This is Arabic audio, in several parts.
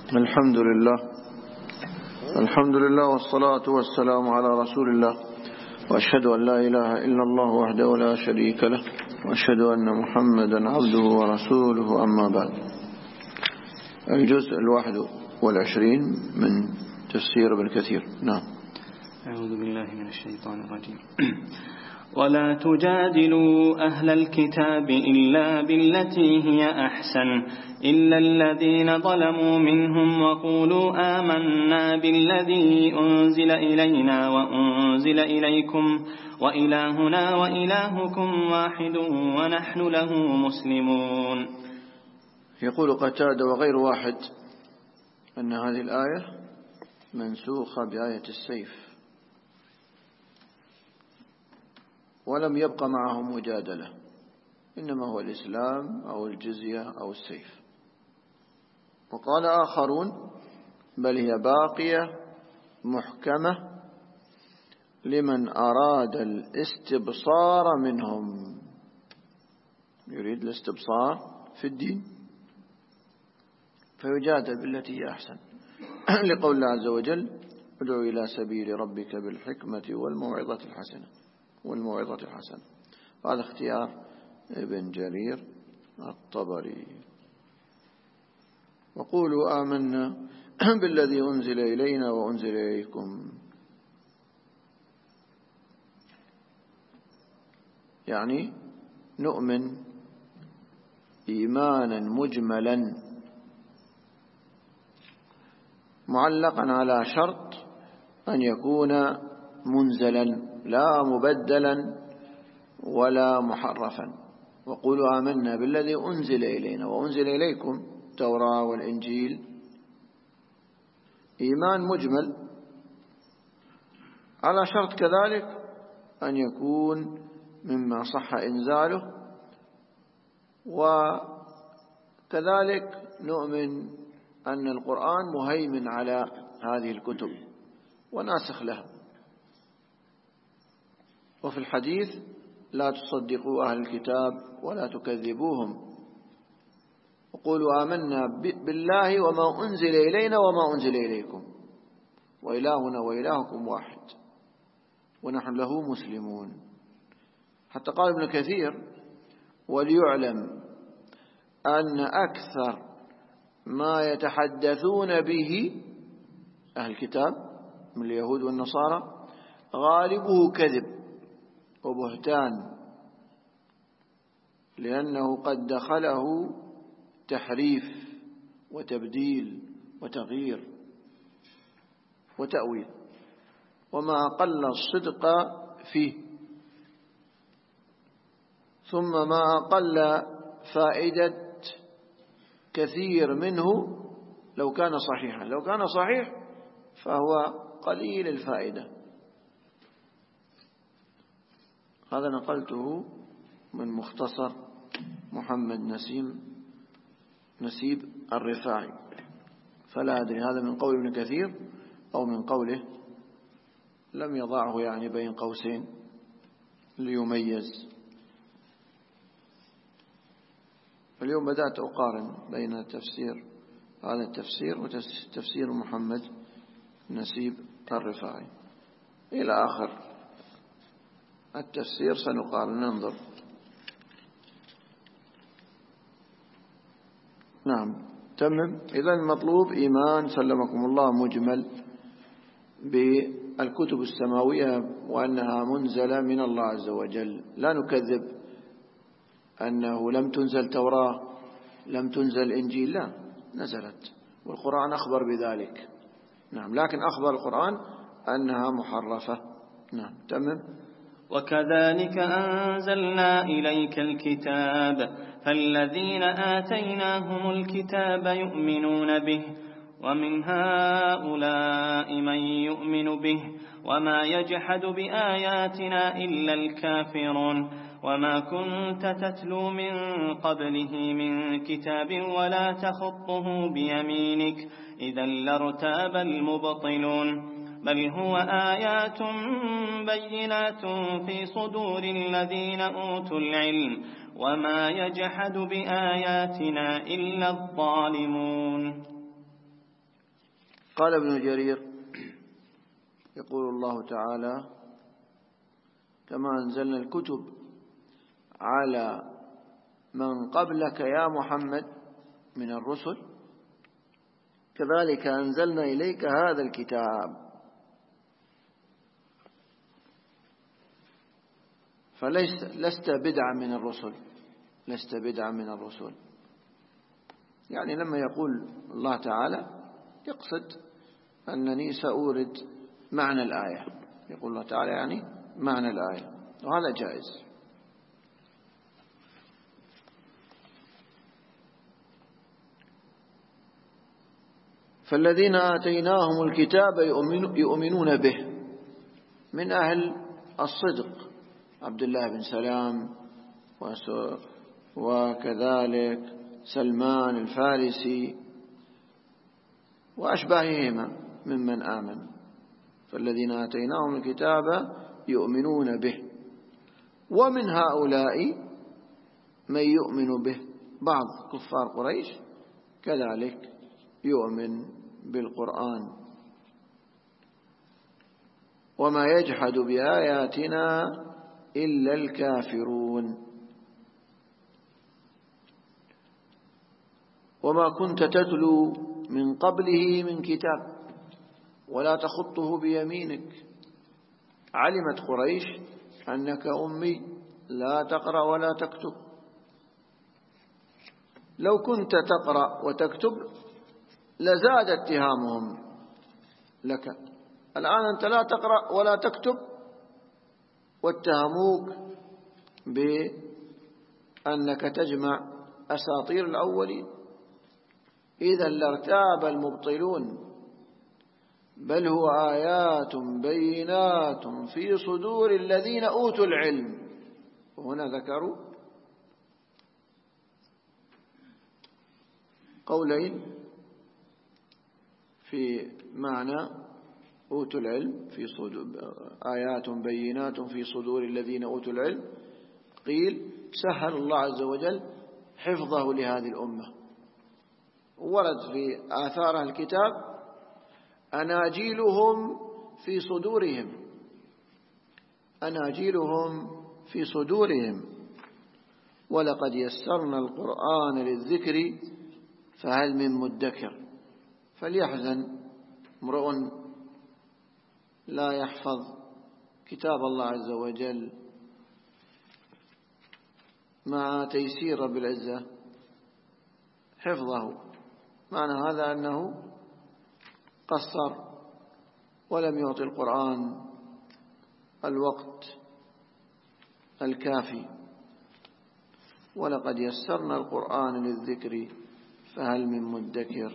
الحمد لله والصلاة والسلام على رسول الله، وأشهد أن لا إله إلا الله وحده لا شريك له، وأشهد أن محمدا عبده ورسوله. أما بعد، الجزء 21 من تفسير ابن كثير. نعم. أعوذ بالله من الشيطان الرجيم. ولا تجادلوا أهل الكتاب إلا بالتي هي أحسن إلا الذين ظلموا منهم وقولوا آمنا بالذي أنزل إلينا وأنزل إليكم وإلهنا وإلهكم واحد ونحن له مسلمون. يقول قتادة وغير واحد أن هذه الآية منسوخة بآية السيف، ولم يبق معهم مجادلة، إنما هو الإسلام أو الجزية أو السيف. وقال آخرون بل هي باقية محكمة لمن أراد الاستبصار منهم، يريد الاستبصار في الدين فيجادل بالتي هي أحسن، لقول الله عز وجل ادعو إلى سبيل ربك بالحكمة والموعظة الحسنة. هذا اختيار ابن جرير الطبري. وقولوا آمنا بالذي أنزل إلينا وأنزل إليكم، يعني نؤمن إيمانا مجملا معلقا على شرط أن يكون منزلا لا مبدلا ولا محرفا. وقولوا آمنا بالذي أنزل إلينا وأنزل إليكم، التوراة والإنجيل، إيمان مجمل على شرط كذلك أن يكون مما صح إنزاله، وكذلك نؤمن أن القرآن مهيمن على هذه الكتب وناسخ لها. وفي الحديث لا تصدقوا أهل الكتاب ولا تكذبوهم، وقولوا آمنا بالله وما أنزل إلينا وما أنزل إليكم وإلهنا وإلهكم واحد ونحن له مسلمون. حتى قال ابن كثير وليعلم أن أكثر ما يتحدثون به أهل الكتاب من اليهود والنصارى غالبه كذب وبهتان، لأنه قد دخله تحريف وتبديل وتغيير وتأويل، وما أقل الصدق فيه، ثم ما أقل فائدة كثير منه لو كان صحيحا. لو كان صحيح فهو قليل الفائدة. هذا نقلته من مختصر محمد نسيب الرفاعي، فلا أدري هذا من قول ابن كثير أو من قوله، لم يضعه يعني بين قوسين ليميز. اليوم بدأت أقارن بين هذا التفسير وتفسير محمد نسيب الرفاعي إلى آخر التفسير، سنقارن ننظر. نعم، تمام. إذا المطلوب إيمان سلمكم الله مجمل بالكتب السماوية وأنها منزلة من الله عز وجل. لا نكذب أنه لم تنزل توراة، لم تنزل إنجيل، لا، نزلت، والقرآن أخبر بذلك. نعم، لكن أخبر القرآن أنها محرفة. نعم، تمام. وكذلك أنزلنا إليك الكتاب فالذين آتيناهم الكتاب يؤمنون به ومن هؤلاء من يؤمن به وما يجحد بآياتنا إلا الكافرون وما كنت تتلو من قبله من كتاب ولا تخطه بيمينك إذا لارتاب المبطلون بل هو آيات بينات في صدور الذين أوتوا العلم وما يجحد بآياتنا إلا الظالمون. قال ابن جرير يقول الله تعالى: كما أنزلنا الكتب على من قبلك يا محمد من الرسل كذلك أنزلنا إليك هذا الكتاب. فلست بدعا من الرسل، لست بدعا من الرسل. يعني لما يقول الله تعالى يقصد أنني سأورد معنى الآية، يقول الله تعالى يعني معنى الآية، وهذا جائز. فالذين آتيناهم الكتاب يؤمنون به من أهل الصدق، عبد الله بن سلام وكذلك سلمان الفارسي وأشباههما ممن آمن. فالذين آتيناهم الكتاب يؤمنون به. ومن هؤلاء من يؤمن به، بعض كفار قريش كذلك يؤمن بالقرآن. وما يجحد بآياتنا إلا الكافرون. وما كنت تتلو من قبله من كتاب ولا تخطه بيمينك. علمت قريش أنك أمي لا تقرأ ولا تكتب. لو كنت تقرأ وتكتب لزاد اتهامهم لك. الآن أنت لا تقرأ ولا تكتب واتهموك بأنك تجمع أساطير الأولين. إذا لارتاب المبطلون. بل هو آيات بينات في صدور الذين أوتوا العلم. وهنا ذكروا قولين في معنى أوتوا العلم، في صدور آيات بينات في صدور الذين أوتوا العلم. قيل سهل الله عز وجل حفظه لهذه الأمة. ورد في آثار الكتاب أناجيلهم في صدورهم، أناجيلهم في صدورهم. ولقد يسرنا القرآن للذكر فهل من مدكر. فليحزن امرؤ لا يحفظ كتاب الله عز وجل مع تيسير رب العزة حفظه. معنى هذا أنه قصر ولم يعطي القرآن الوقت الكافي. ولقد يسرنا القرآن للذكر فهل من مدكر.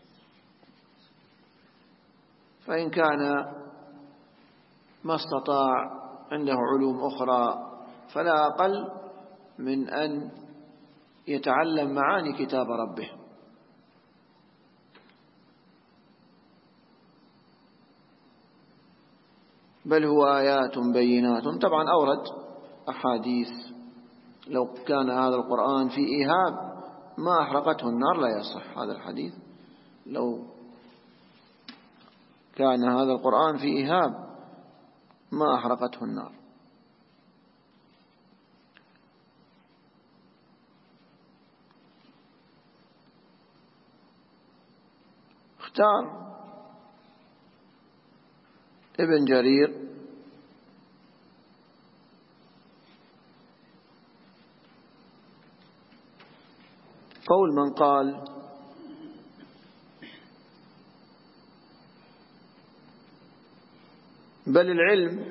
فإن كان ما استطاع عنده علوم أخرى فلا أقل من أن يتعلم معاني كتاب ربه. بل هو آيات بينات. طبعا أورد أحاديث لو كان هذا القرآن في إيهاب ما أحرقته النار، لا يصح هذا الحديث. لو كان هذا القرآن في إيهاب ما أحرقته النار. اختار ابن جرير قول من قال بل العلم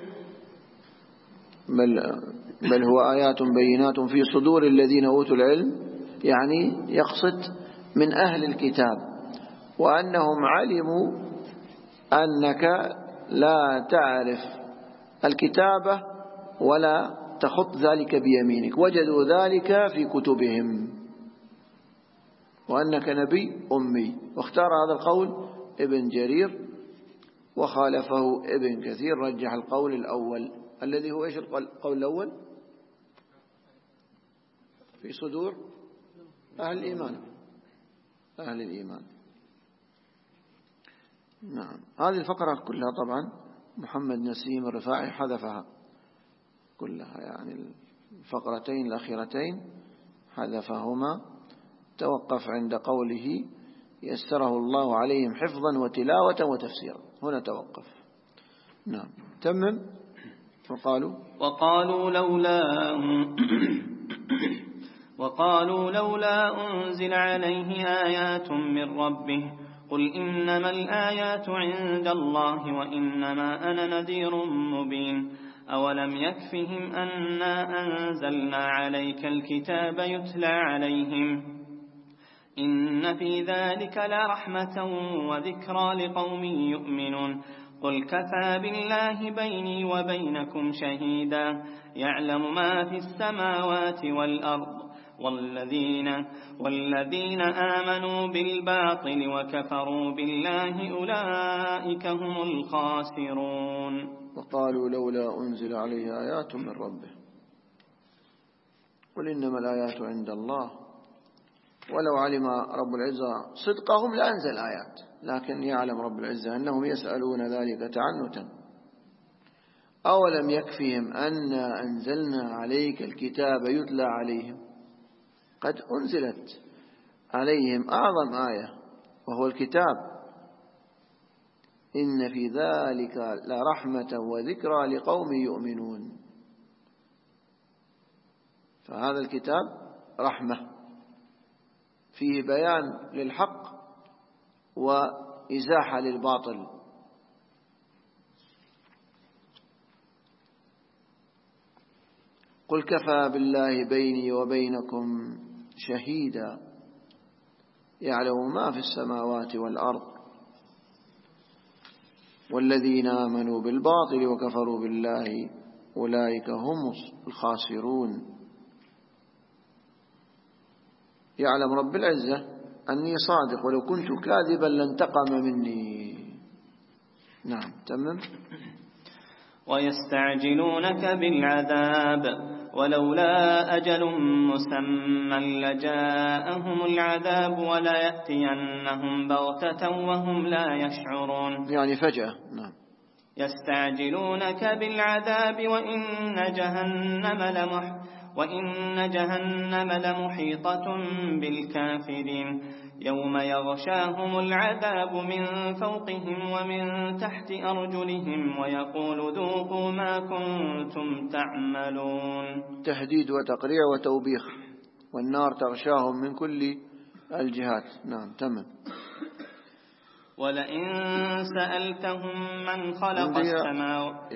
بل هو آيات بينات في صدور الذين أوتوا العلم، يعني يقصد من أهل الكتاب، وأنهم علموا أنك لا تعرف الكتابة ولا تخط ذلك بيمينك، وجدوا ذلك في كتبهم، وأنك نبي أمي. واختار هذا القول ابن جرير، وخالفه ابن كثير، رجح القول الأول الذي هو إيش القول الأول؟ في صدور أهل الإيمان، أهل الإيمان. نعم. هذه الفقرة كلها طبعا محمد نسيم الرفاعي حذفها كلها، يعني الفقرتين الأخيرتين حذفهما، توقف عند قوله يسره الله عليهم حفظا وتلاوة وتفسيرا، هنا توقف. نعم تمم. وقالوا لولا أنزل عليه آيات من ربه قل إنما الآيات عند الله وإنما أنا نذير مبين أولم يكفهم أنا أنزلنا عليك الكتاب يتلى عليهم إن في ذلك لرحمة وذكرى لقوم يؤمنون قل كفى بالله بيني وبينكم شهيدا يعلم ما في السماوات والأرض والذين آمنوا بالباطل وكفروا بالله أولئك هم الخاسرون. وقالوا لولا أنزل عليه آيات من ربه قل إنما الآيات عند الله، ولو علم رب العزة صدقهم لأنزل آيات، لكن يعلم رب العزة أنهم يسألون ذلك تعنتا. أولم يكفهم أنا أنزلنا عليك الكتاب يتلى عليهم، قد أنزلت عليهم أعظم آية وهو الكتاب، إن في ذلك لرحمة وذكرى لقوم يؤمنون. فهذا الكتاب رحمة فيه بيان للحق وإزاحة للباطل. قل كفى بالله بيني وبينكم شهيدا يعلم ما في السماوات والأرض والذين آمنوا بالباطل وكفروا بالله أولئك هم الخاسرون. يعلم رب العزة أني صادق ولو كنت كاذبا لانتقم مني. نعم تمام. ويستعجلونك بالعذاب ولولا أجل مسمى لجاءهم العذاب ولا يأتينهم بغتة وهم لا يشعرون، يعني فجأة. نعم. يستعجلونك بالعذاب وإن جهنم لمحيطة بالكافرين يوم يغشاهم العذاب من فوقهم ومن تحت أرجلهم ويقول ذوقوا ما كنتم تعملون. تهديد وتقريع وتوبيخ، والنار تغشاهم من كل الجهات. نعم تمام. ولئن سألتهم من خلق السماوات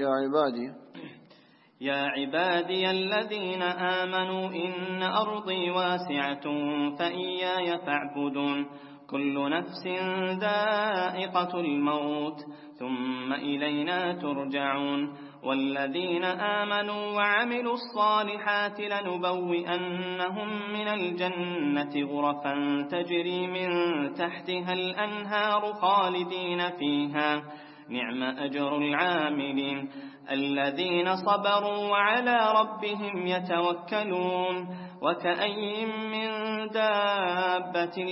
يا عبادي الذين آمنوا إن أرضي واسعة فإياي فاعبدون كل نفس ذائقة الموت ثم إلينا ترجعون والذين آمنوا وعملوا الصالحات لنبوئنهم من الجنة غرفا تجري من تحتها الأنهار خالدين فيها نعم أجر العاملين الذين صبروا وعلى ربهم يتوكلون وكأي من دابة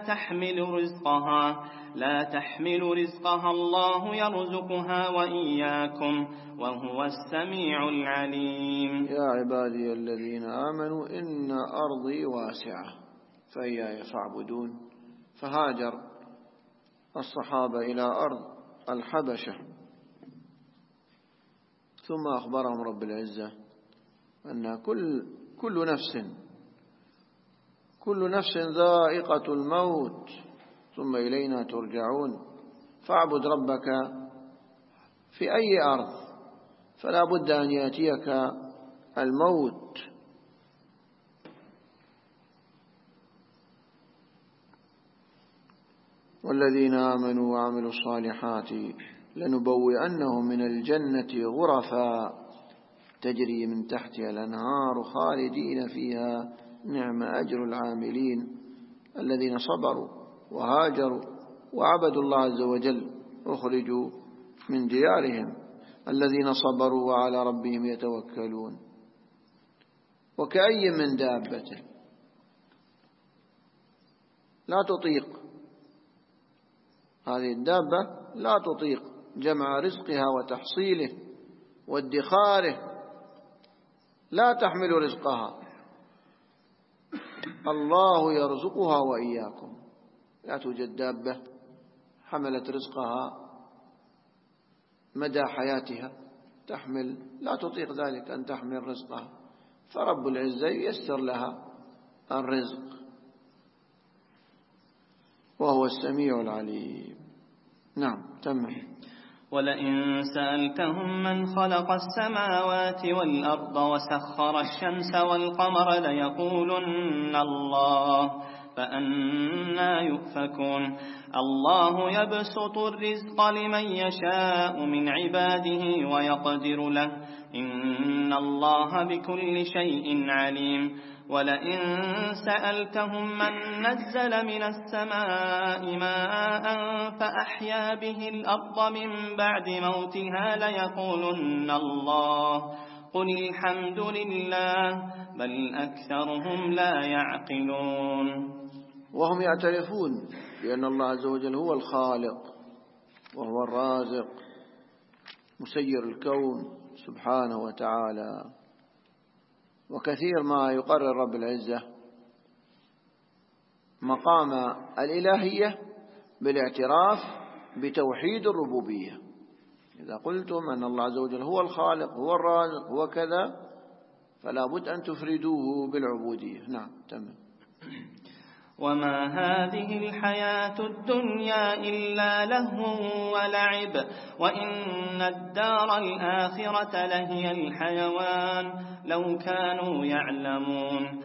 لا تحمل رزقها الله يرزقها وإياكم وهو السميع العليم. يا عبادي الذين آمنوا إن أرضي واسعة فإياي فاعبدون. فهاجر الصحابة إلى أرض الحبشة، ثم أخبرهم رب العزة أن كل نفس ذائقة الموت ثم إلينا ترجعون. فاعبد ربك في أي أرض فلا بد أن يأتيك الموت. والذين آمنوا وعملوا الصالحات لنبوئنهم من الجنة غرفا تجري من تحتها الأنهار خالدين فيها نعم أجر العاملين الذين صبروا وهاجروا وعبدوا الله عز وجل أخرجوا من ديارهم الذين صبروا وعلى ربهم يتوكلون. وكأي من دابة لا تطيق هذه الدابة لا تطيق جمع رزقها وتحصيله وادخاره، لا تحمل رزقها، الله يرزقها وإياكم. لا توجد دابة حملت رزقها مدى حياتها تحمل، لا تطيق ذلك أن تحمل رزقها، فرب العزة ييسر لها الرزق وهو السميع العليم. نعم تمام. ولئن سألتهم من خلق السماوات والأرض وسخر الشمس والقمر ليقولن الله، فأنى يؤفكون. الله يبسط الرزق لمن يشاء من عباده ويقدر له، إن الله بكل شيء عليم. ولئن سألتهم من نزل من السماء ماء فأحيا به الأرض من بعد موتها ليقولن الله، قل الحمد لله بل أكثرهم لا يعقلون. وهم يعترفون بأن الله عز وجل هو الخالق وهو الرازق مسير الكون سبحانه وتعالى. وكثير ما يقرر رب العزة مقام الإلهية بالاعتراف بتوحيد الربوبية. إذا قلتم أن الله عز وجل هو الخالق هو الرازق هو كذا، فلا بد أن تفردوه بالعبودية. نعم تمام. وما هذه الحياة الدنيا إلا لهو ولعب، وإن الدار الآخرة لهي الحيوان لو كانوا يعلمون.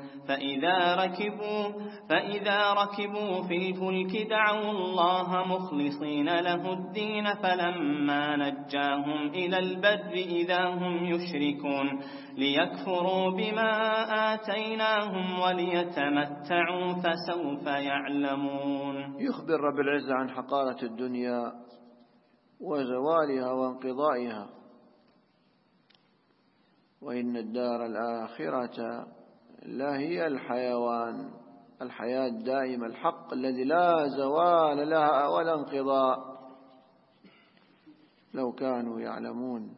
فإذا ركبوا في الفلك دعوا الله مخلصين له الدين فلما نجاهم إلى البر إذا هم يشركون، ليكفروا بما آتيناهم وليتمتعوا فسوف يعلمون. يخبر رب العزة عن حقارة الدنيا وزوالها وانقضائها، وإن الدار الآخرة لا هي الحيوان، الحياة الدائمة الحق الذي لا زوال لها ولا انقضاء، لو كانوا يعلمون.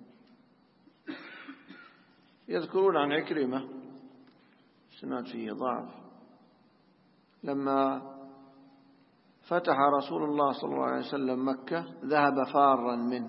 يذكرون عن عكرمة سناد فيه ضعف، لما فتح رسول الله صلى الله عليه وسلم مكة ذهب فارا منه،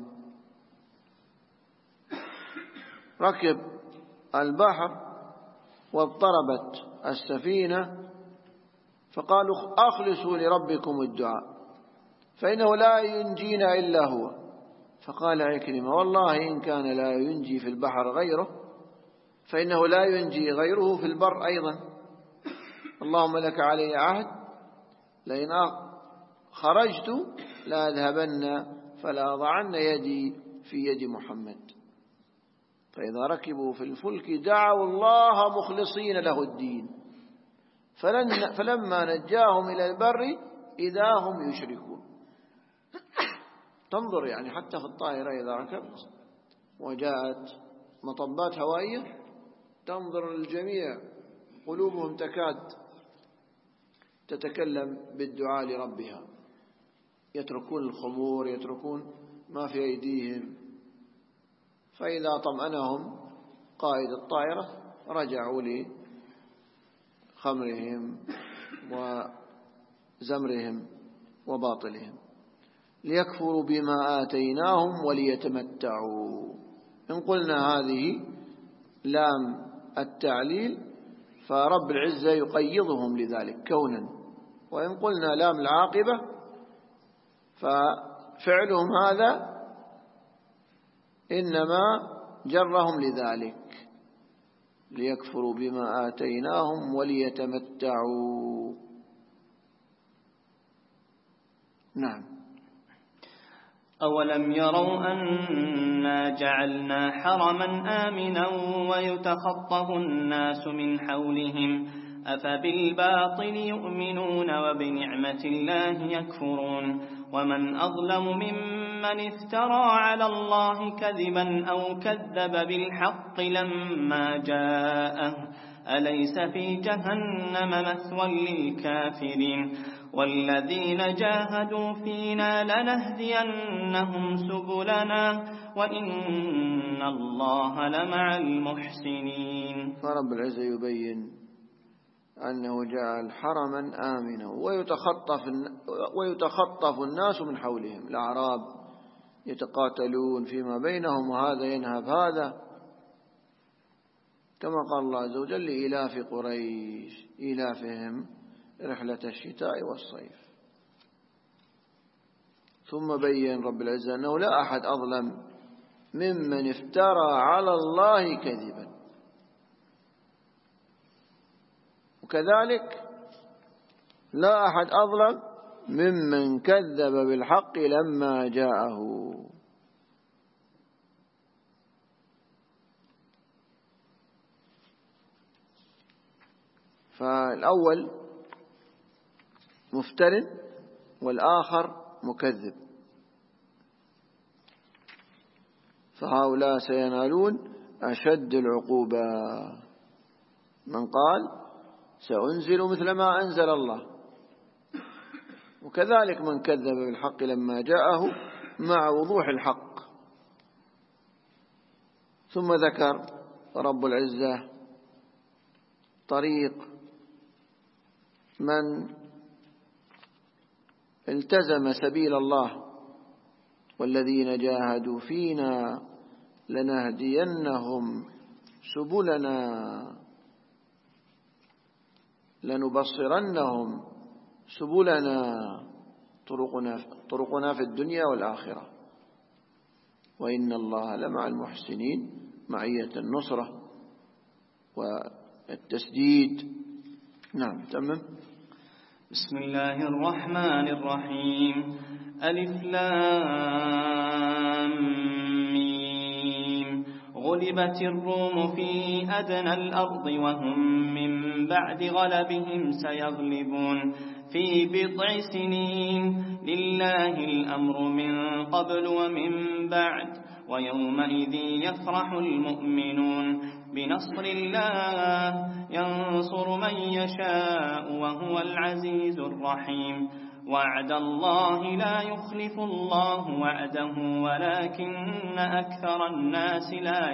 ركب البحر واضطربت السفينة فقالوا أخلصوا لربكم الدعاء فإنه لا ينجينا إلا هو. فقال عكرمة والله إن كان لا ينجي في البحر غيره فإنه لا ينجي غيره في البر أيضا. اللهم لك علي عهد لئن خرجت لا أذهبن فلا أضعن يدي في يد محمد. فإذا ركبوا في الفلك دعوا الله مخلصين له الدين فلما نجاهم إلى البر إذا هم يشركون. تنظر يعني حتى في الطائرة إذا ركبت وجاءت مطبات هوائية تنظر الجميع قلوبهم تكاد تتكلم بالدعاء لربها، يتركون الخمور يتركون ما في أيديهم، فإذا طمأنهم قائد الطائرة رجعوا لخمرهم وزمرهم وباطلهم، ليكفروا بما آتيناهم وليتمتعوا. إن قلنا هذه لام التعليل فرب العزة يقيضهم لذلك كونا، وإن قلنا لام العاقبة ففعلهم هذا إنما جرهم لذلك، ليكفروا بما آتيناهم وليتمتعوا. نعم. أولم يروا أنا جعلنا حرما آمنا ويتخطف الناس من حولهم أفبالباطل يؤمنون وبنعمة الله يكفرون. ومن أظلم ممن افترى على الله كذبا أو كذب بالحق لما جاءه أليس في جهنم مثوى للكافرين. والذين جاهدوا فينا لنهدينهم سبلنا وإن الله لمع المحسنين. فرب العزة يبين أنه جعل حرما آمنا ويتخطف الناس من حولهم. الأعراب يتقاتلون فيما بينهم وهذا ينهب هذا، كما قال الله عز وجل لإلاف قريش إلافهم رحلة الشتاء والصيف. ثم بين رب العزة أنه لا أحد أظلم ممن افترى على الله كذبا، وكذلك لا أحد أظلم ممن كذب بالحق لما جاءه. فالأول مفتر والآخر مكذب، فهؤلاء سينالون أشد العقوبة. من قال سأنزل مثل ما أنزل الله، وكذلك من كذب بالحق لما جاءه مع وضوح الحق. ثم ذكر رب العزة طريق من التزم سبيل الله: والذين جاهدوا فينا لنهدينهم سبلنا لنبصرنهم سبلنا، طرقنا في الدنيا والآخرة، وإن الله لمع المحسنين، معية النصرة والتسديد. نعم تمام. بسم الله الرحمن الرحيم. ألف لام ميم. غلبت الروم في أدنى الأرض وهم من بعد غلبهم سيغلبون في بضع سنين، لله الأمر من قبل ومن بعد، ويومئذ يفرح المؤمنون بنصر الله ينصر من يشاء وهو العزيز الرحيم. وعد الله لا يخلف الله وعده ولكن أكثر الناس لا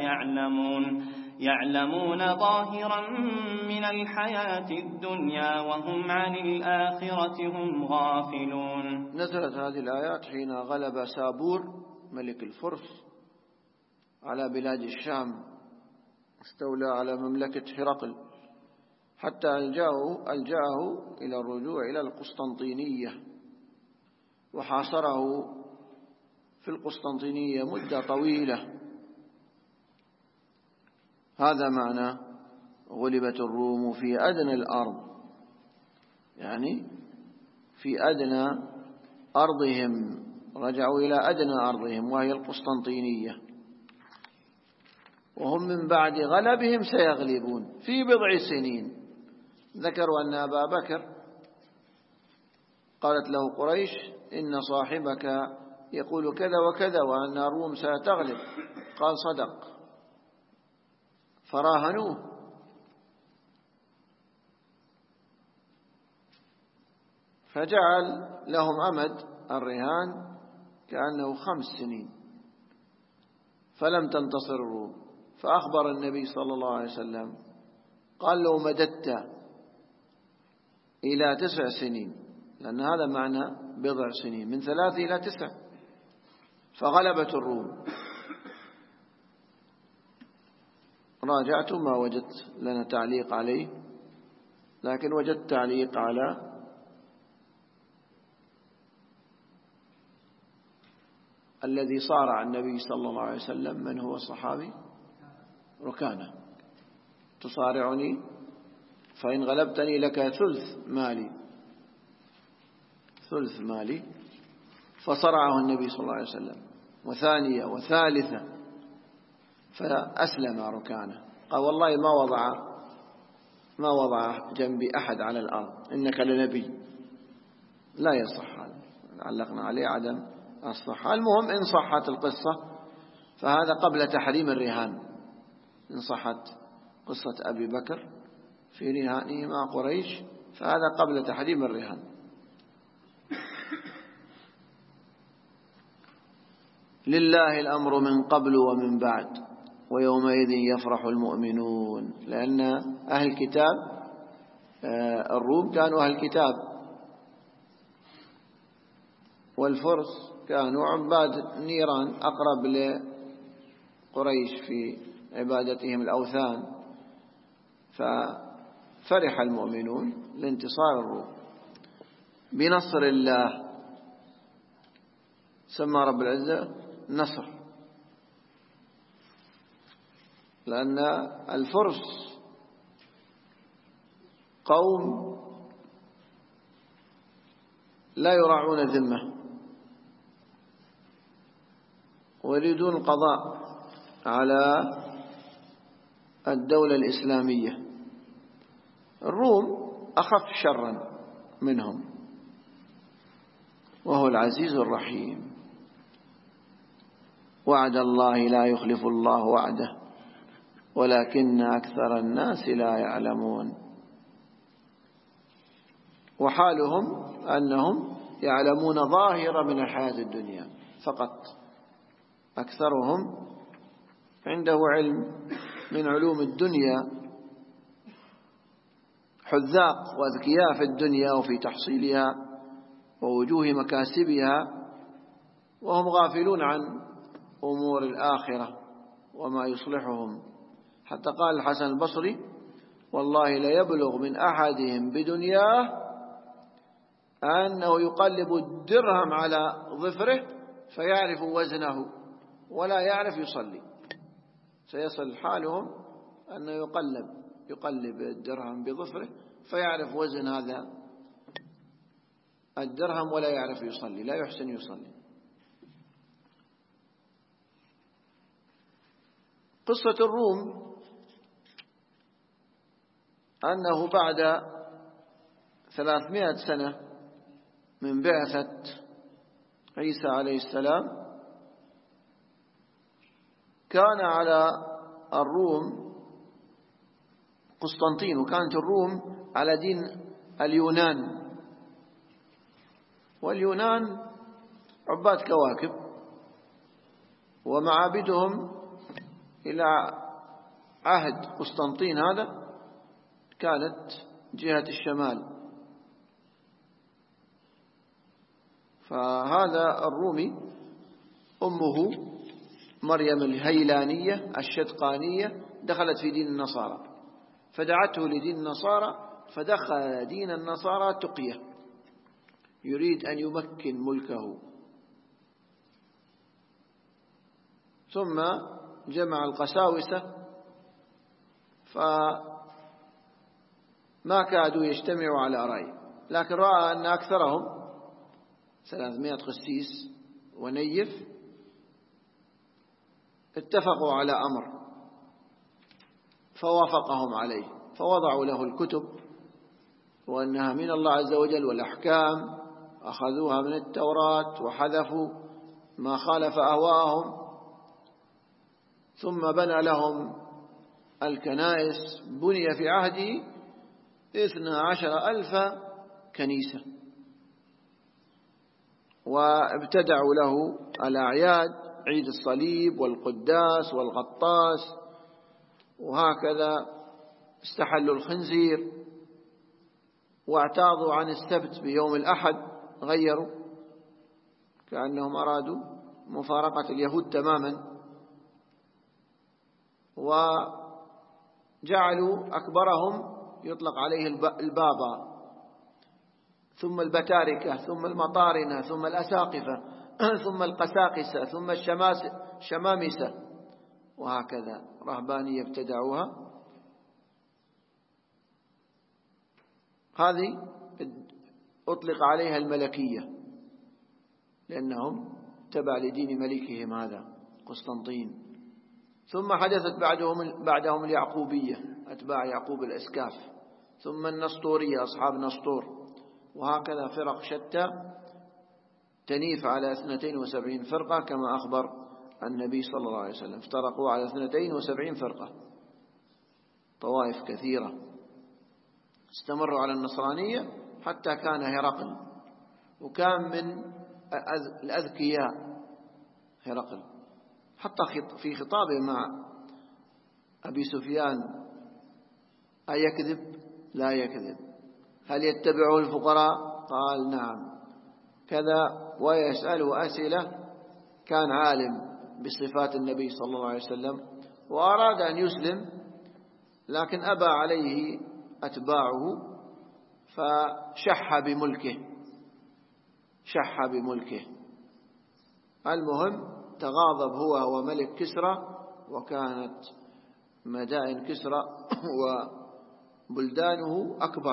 يعلمون ظاهرا من الحياة الدنيا وهم عن الآخرة هم غافلون. نزلت هذه الآيات حين غلب سابور ملك الفرس على بلاد الشام، استولى على مملكة هرقل حتى ألجأه إلى الرجوع إلى القسطنطينية، وحاصره في القسطنطينية مدة طويلة. هذا معنى غلبت الروم في أدنى الأرض، يعني في أدنى أرضهم، رجعوا إلى أدنى أرضهم وهي القسطنطينية، وهم من بعد غلبهم سيغلبون في بضع سنين. ذكروا أن أبا بكر قالت له قريش إن صاحبك يقول كذا وكذا وأن الروم ستغلب، قال صدق، فراهنوه. فجعل لهم أمد الرهان كأنه 5 سنين، فلم تنتصر الروم. فأخبر النبي صلى الله عليه وسلم قال لو مددت إلى 9 سنين، لأن هذا معنى بضع سنين، من 3 إلى 9. فغلبت الروم. راجعت ما وجدت لنا تعليق عليه، لكن وجدت تعليق على الذي صارع النبي صلى الله عليه وسلم. من هو الصحابي؟ ركانة. تصارعني فإن غلبتني لك ثلث مالي. فصرعه النبي صلى الله عليه وسلم، وثانية وثالثة، فأسلم ركانة. قال والله ما وضع جنبي أحد على الأرض، إنك لنبي. لا يصح هذا، علقنا عليه عدم الصحة. المهم إن صحت القصة فهذا قبل تحريم الرهان. إن صحت قصة أبي بكر في رهانه مع قريش فهذا قبل تحريم الرهان. لله الأمر من قبل ومن بعد ويومئذ يفرح المؤمنون. لأن أهل الكتاب الروم كانوا أهل الكتاب، والفرس كانوا عباد النيران أقرب لقريش في عبادتهم الأوثان، ففرح المؤمنون لانتصار الروم بنصر الله. سمى رب العزة نصر، لأن الفرس قوم لا يراعون الذمة ويريدون القضاء على الدولة الإسلامية. الروم أخف شرا منهم، وهو العزيز الرحيم. وعد الله لا يخلف الله وعده ولكن أكثر الناس لا يعلمون. وحالهم أنهم يعلمون ظاهرا من الحياة الدنيا فقط، أكثرهم عنده علم من علوم الدنيا، حذاق وأذكياء في الدنيا وفي تحصيلها ووجوه مكاسبها، وهم غافلون عن أمور الآخرة وما يصلحهم. حتى قال الحسن البصري: والله لا يبلغ من أحدهم بدنياه أنه يقلب الدرهم على ظفره فيعرف وزنه ولا يعرف يصلي. سيصل حالهم أنه يقلب الدرهم بظفره فيعرف وزن هذا الدرهم ولا يعرف يصلي، لا يحسن يصلي. قصة الروم أنه بعد 300 سنة من بعثة عيسى عليه السلام كان على الروم قسطنطين، وكانت الروم على دين اليونان، واليونان عباد كواكب، ومعابدهم إلى عهد قسطنطين هذا كانت جهة الشمال. فهذا الرومي أمه مريم الهيلانية الشدقانية دخلت في دين النصارى، فدعته لدين النصارى، فدخل دين النصارى تقية، يريد أن يمكن ملكه. ثم جمع القساوسة فما كادوا يجتمعوا على رأي، لكن رأى أن أكثرهم 300 قسيس ونيف اتفقوا على أمر فوافقهم عليه، فوضعوا له الكتب وأنها من الله عز وجل، والأحكام أخذوها من التوراة وحذفوا ما خالف أهواءهم. ثم بنى لهم الكنائس، بني في عهده 12,000 كنيسة، وابتدعوا له الأعياد، عيد الصليب والقداس والغطاس، وهكذا استحلوا الخنزير، واعتاضوا عن السبت بيوم الأحد، غيروا كأنهم أرادوا مفارقة اليهود تماما. وجعلوا أكبرهم يطلق عليه البابا، ثم البتاركة، ثم المطارنة، ثم الأساقفة، ثم القساقسة، ثم الشمامسة، وهكذا رهبانية ابتدعوها. هذه أطلق عليها الملكية لأنهم تبع لدين ملكهم هذا قسطنطين. ثم حدثت بعدهم اليعقوبية، أتباع يعقوب الأسكاف، ثم النسطورية، أصحاب نسطور، وهكذا فرق شتى تنيف على 72 فرقة كما أخبر النبي صلى الله عليه وسلم. افترقوا على 72 فرقة، طوائف كثيرة. استمروا على النصرانية حتى كان هرقل، وكان من الأذكياء هرقل، حتى في خطابه مع أبي سفيان: أيكذب؟ لا يكذب. هل يتبعه الفقراء؟ قال نعم. كذا، ويسأله أسئلة. كان عالم بصفات النبي صلى الله عليه وسلم وأراد أن يسلم، لكن أبى عليه أتباعه فشح بملكه. المهم تغاضب هو وملك كسرى، وكانت مدائن كسرى وبلدانه أكبر،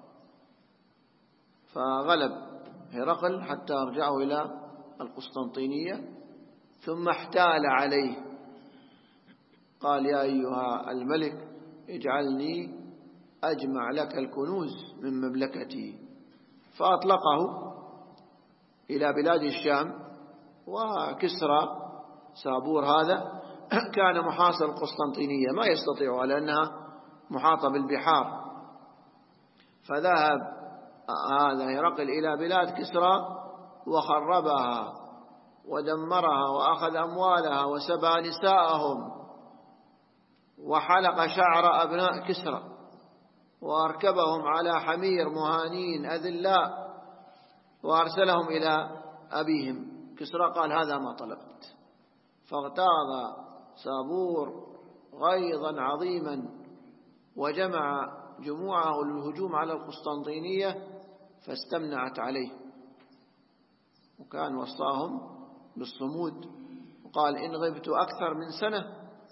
فغلب هرقل حتى رجعه إلى القسطنطينية، ثم احتال عليه، قال: يا أيها الملك اجعلني أجمع لك الكنوز من مملكتي. فأطلقه إلى بلاد الشام. وكسرى سابور هذا كان محاصر القسطنطينية، ما يستطيع لأنها محاطة بالبحار. فذهب هذا هرقل إلى بلاد كسرى وخربها ودمرها وأخذ أموالها وسبى نساءهم وحلق شعر أبناء كسرى وأركبهم على حمير مهانين أذلاء وأرسلهم إلى أبيهم. كسرى قال: هذا ما طلبت. فاغتاظ سابور غيظا عظيما وجمع جموعه للهجوم على القسطنطينية، فاستمنعت عليه، وكان وصاهم بالصمود، وقال: إن غبت أكثر من سنة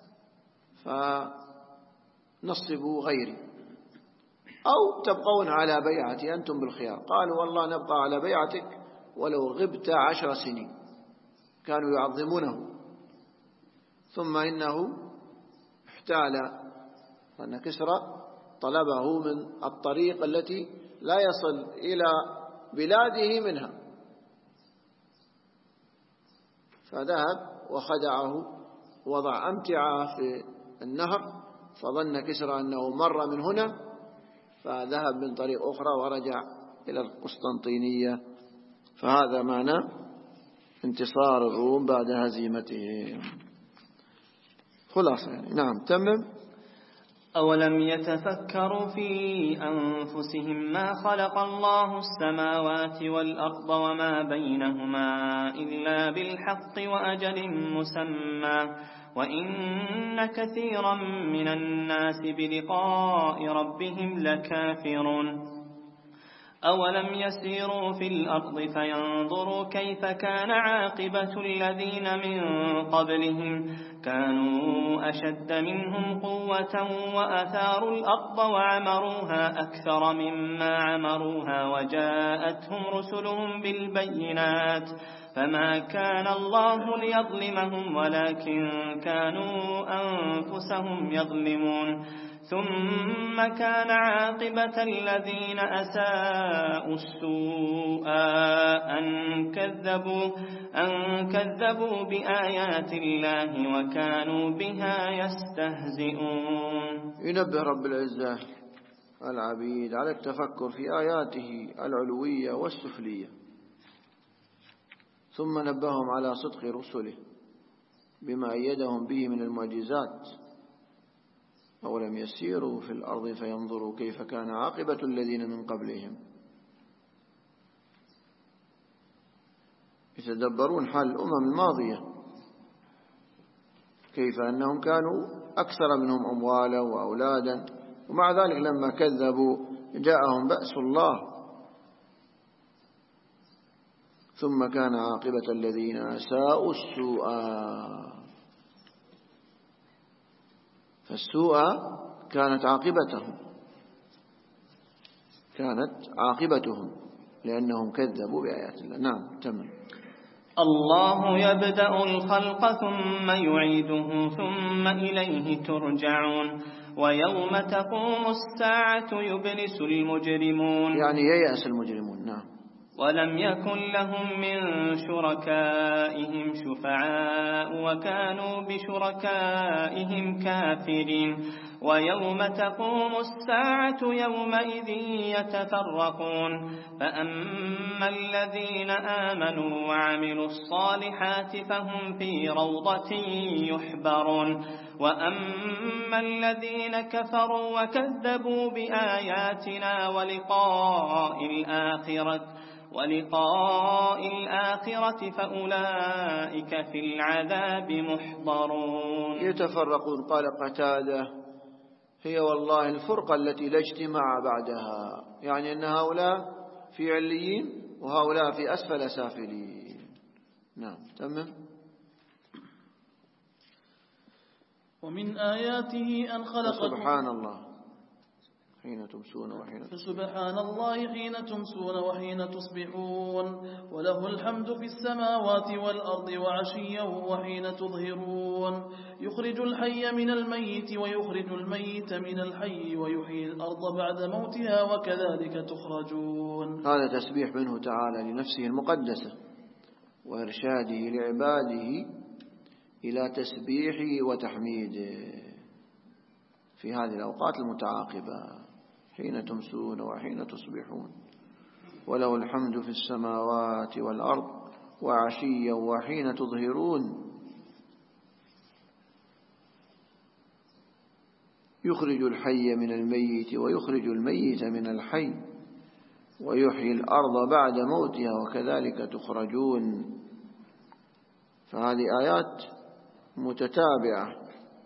فنصبوا غيري أو تبقون على بيعتي أنتم بالخيار. قالوا: والله نبقى على بيعتك ولو غبت 10 سنين. كانوا يعظمونه. ثم إنه احتال، لأن كسرى طلبه من الطريق التي لا يصل إلى بلاده منها، فذهب وخدعه، وضع أمتعة في النهر، فظن كسرى أنه مر من هنا، فذهب من طريق أخرى ورجع إلى القسطنطينية. فهذا معنى انتصار الروم بعد هزيمتهم. خلاصة يعني. نعم، تمم. أولم يتفكروا في أنفسهم ما خلق الله السماوات والأرض وما بينهما إلا بالحق وأجل مسمى وإن كثيرا من الناس بلقاء ربهم لكافرون. أولم يسيروا في الأرض فينظروا كيف كان عاقبة الذين من قبلهم كانوا أشد منهم قوة وأثاروا الأرض وعمروها أكثر مما عمروها وجاءتهم رسلهم بالبينات فما كان الله ليظلمهم ولكن كانوا أنفسهم يظلمون. ثم كان عاقبة الذين أساءوا السوء أن كذبوا بآيات الله وكانوا بها يستهزئون. ينبه رب العزة العبيد على التفكر في آياته العلوية والسفلية، ثم نبههم على صدق رسله بما أيدهم به من المعجزات. أولم يسيروا في الأرض فينظروا كيف كان عاقبة الذين من قبلهم، يتدبرون حال الأمم الماضية كيف أنهم كانوا أكثر منهم أموالا وأولادا، ومع ذلك لما كذبوا جاءهم بأس الله. ثم كان عاقبة الذين أساءوا السوء، فالسوء كانت عاقبتهم لأنهم كذبوا بآيات الله. نعم، تمام. الله يبدأ الخلق ثم يعيده ثم إليه ترجعون ويوم تقوم الساعة يبلس المجرمون، يعني ييأس المجرمون. نعم. ولم يكن لهم من شركائهم شفعاء وكانوا بشركائهم كافرين ويوم تقوم الساعة يومئذ يتفرقون فأما الذين آمنوا وعملوا الصالحات فهم في روضة يحبرون وأما الذين كفروا وكذبوا بآياتنا ولقاء الآخرة فأولئك في العذاب محضرون. يتفرقون. قال قتادة هي والله الفرقة التي لا اجتماع بعدها، يعني أن هؤلاء في عليين وهؤلاء في أسفل سافلين. نعم تمام. ومن آياته أن خلقكم سبحان الله حين تمسون وحين فسبحان الله حين تمسون وحين تصبحون وله الحمد في السماوات والأرض وعشيا وحين تظهرون يخرج الحي من الميت ويخرج الميت من الحي ويحيي الأرض بعد موتها وكذلك تخرجون. هذا تسبيح منه تعالى لنفسه المقدسة وإرشاده لعباده إلى تسبيحه وتحميده في هذه الأوقات المتعاقبة حين تمسون وحين تصبحون وله الحمد في السماوات والأرض وعشيا وحين تظهرون يخرج الحي من الميت ويخرج الميت من الحي ويحيي الأرض بعد موتها وكذلك تخرجون. فهذه آيات متتابعة.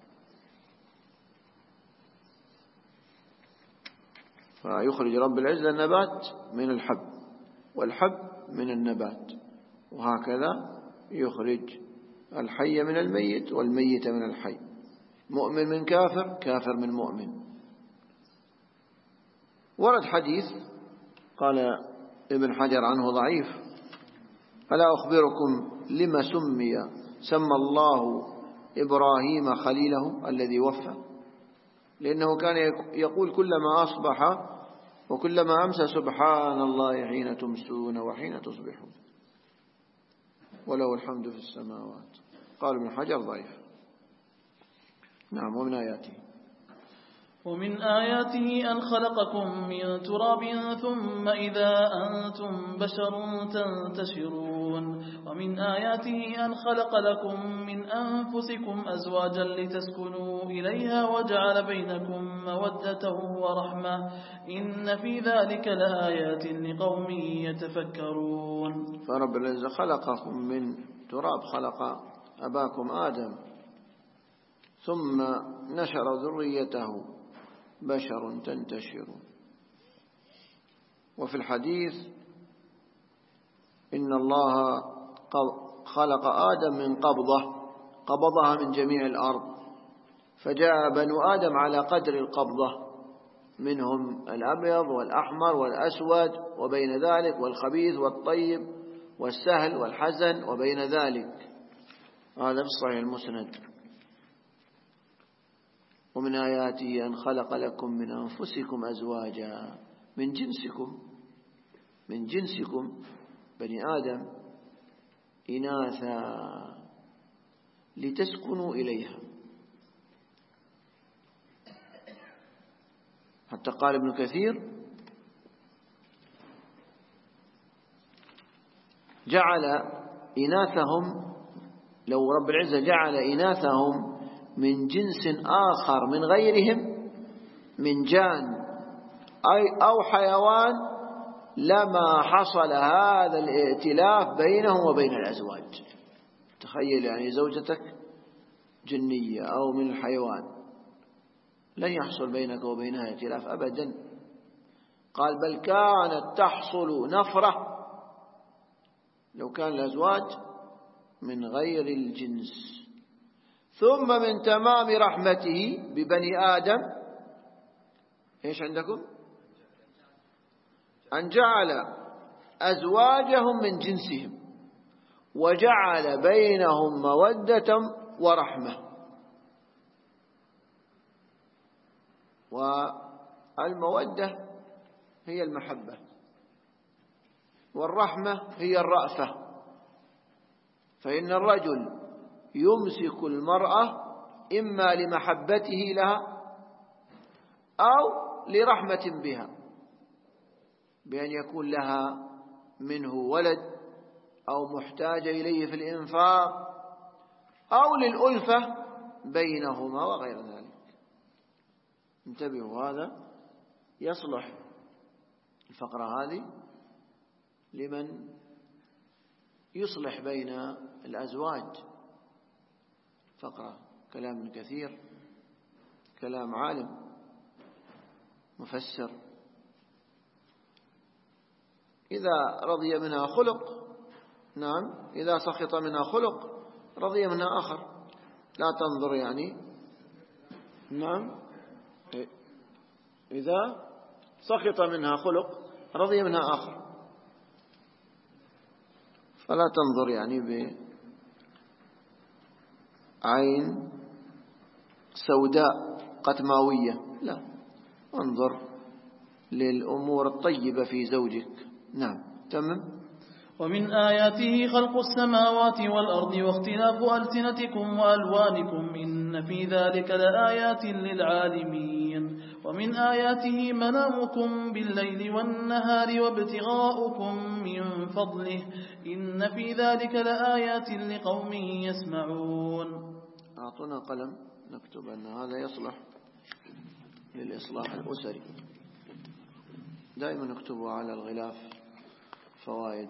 فيخرج رب العزة النبات من الحب والحب من النبات، وهكذا يخرج الحي من الميت والميت من الحي، مؤمن من كافر، كافر من مؤمن. ورد حديث قال ابن حجر عنه ضعيف: ألا أخبركم لما سمى الله إبراهيم خليله الذي وفى؟ لأنه كان يقول كلما أصبح وكلما أمسى سبحان الله حين تمسون وحين تصبحون وله الحمد في السماوات. قال ابن حجر ضعيف. نعم. ومن آياته أن خلقكم من تراب ثم إذا أنتم بشر تنتشرون ومن آياته أن خلق لكم من أنفسكم أزواجا لتسكنوا إليها وجعل بينكم مودة ورحمة إن في ذلك لآيات لقوم يتفكرون. فرب العزة خلقكم من تراب، خلق أباكم آدم، ثم نشر ذريته بشر تنتشر. وفي الحديث إن الله خلق آدم من قبضها من جميع الأرض، فجاء بنو آدم على قدر القبضة، منهم الأبيض والأحمر والأسود وبين ذلك، والخبيث والطيب والسهل والحزن وبين ذلك. هذا في الصحيح المسند. ومن آياته أن خلق لكم من أنفسكم أزواجا، من جنسكم بني آدم إناثا لتسكنوا إليها. حتى قال ابن كثير: جعل إناثهم، لو رب العزة جعل إناثهم من جنس آخر من غيرهم، من جان أو حيوان، لما حصل هذا الائتلاف بينهم وبين الأزواج. تخيل يعني زوجتك جنية أو من الحيوان، لن يحصل بينك وبينها ائتلاف أبدا. قال: بل كانت تحصل نفرة لو كان الأزواج من غير الجنس. ثم من تمام رحمته ببني آدم إيش عندكم؟ أن جعل أزواجهم من جنسهم وجعل بينهم مودة ورحمة. والمودة هي المحبة، والرحمة هي الرأفة. فإن الرجل يمسك المرأة إما لمحبته لها أو لرحمة بها بأن يكون لها منه ولد أو محتاجة إليه في الإنفاق أو للألفة بينهما وغير ذلك. انتبهوا، هذا يصلح الفقرة هذه لمن يصلح بين الأزواج. فقرة كلام ابن كثير، كلام عالم مفسر. إذا رضي منها خلق نعم، إذا سخط منها خلق رضي منها آخر. لا تنظر يعني نعم، إذا سخط منها خلق رضي منها آخر، فلا تنظر يعني بعين سوداء قتماوية، لا، انظر للأمور الطيبة في زوجك. نعم، تمام. ومن آياته خلق السماوات والأرض واختلاف ألسنتكم وألوانكم إن في ذلك لآيات للعالمين. ومن آياته منامكم بالليل والنهار وابتغاؤكم من فضله إن في ذلك لآيات لقوم يسمعون. أعطونا قلم نكتب أن هذا يصلح للإصلاح الأسري. دائما نكتبه على الغلاف فوائد.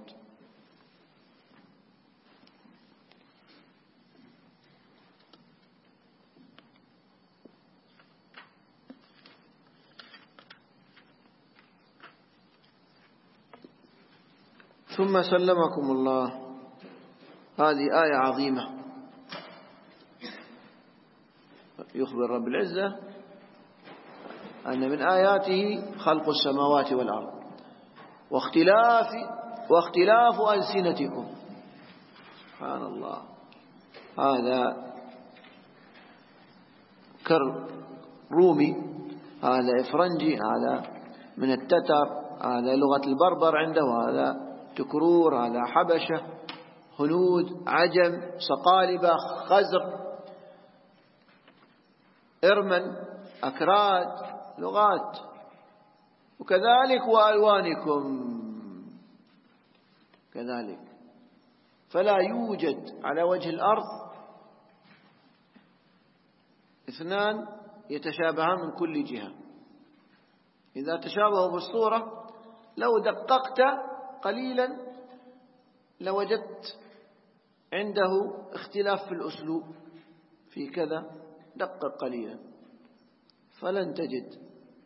ثم سلمكم الله، هذه آية عظيمة. يخبر رب العزة أن من آياته خلق السماوات والأرض واختلاف ألسنتكم. سبحان الله، هذا كالرومي، هذا إفرنجي، هذا من التتر، هذا لغة البربر عنده، هذا تكرور، هذا حبشة، هنود، عجم، صقالبة، خزر، إرمن، أكراد، لغات. وكذلك وألوانكم كذلك. فلا يوجد على وجه الأرض اثنان يتشابهان من كل جهة. إذا تشابهوا بالصورة لو دققت قليلا لوجدت عنده اختلاف في الأسلوب في كذا، دقق قليلا فلن تجد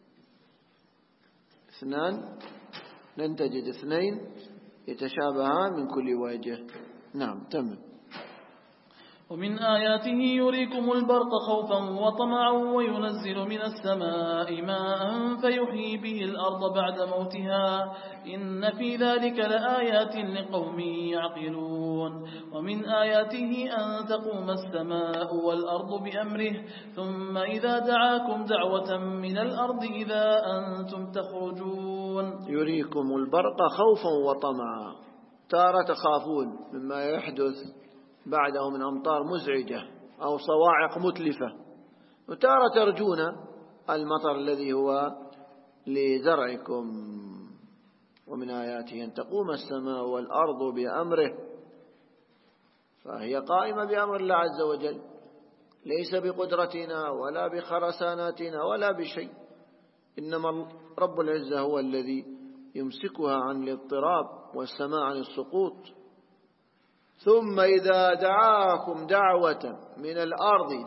لن تجد اثنين يتشابهان من كل وجه. نعم، تمام. ومن آياته يريكم البرق خوفا وطمعا وينزل من السماء ماء فيحيي به الأرض بعد موتها إن في ذلك لآيات لقوم يعقلون. ومن آياته أن تقوم السماء والأرض بأمره ثم إذا دعاكم دعوة من الأرض إذا أنتم تخرجون. يريكم البرق خوفا وطمعا، تارة تخافون مما يحدث بعده من أمطار مزعجة أو صواعق متلفة، وتارة ترجون المطر الذي هو لزرعكم. ومن آياته أن تقوم السماء والأرض بأمره، فهي قائمة بأمر الله عز وجل، ليس بقدرتنا ولا بخرساناتنا ولا بشيء، إنما رب العزة هو الذي يمسكها عن الاضطراب والسماء عن السقوط. ثم إذا دعاكم دعوة من الأرض،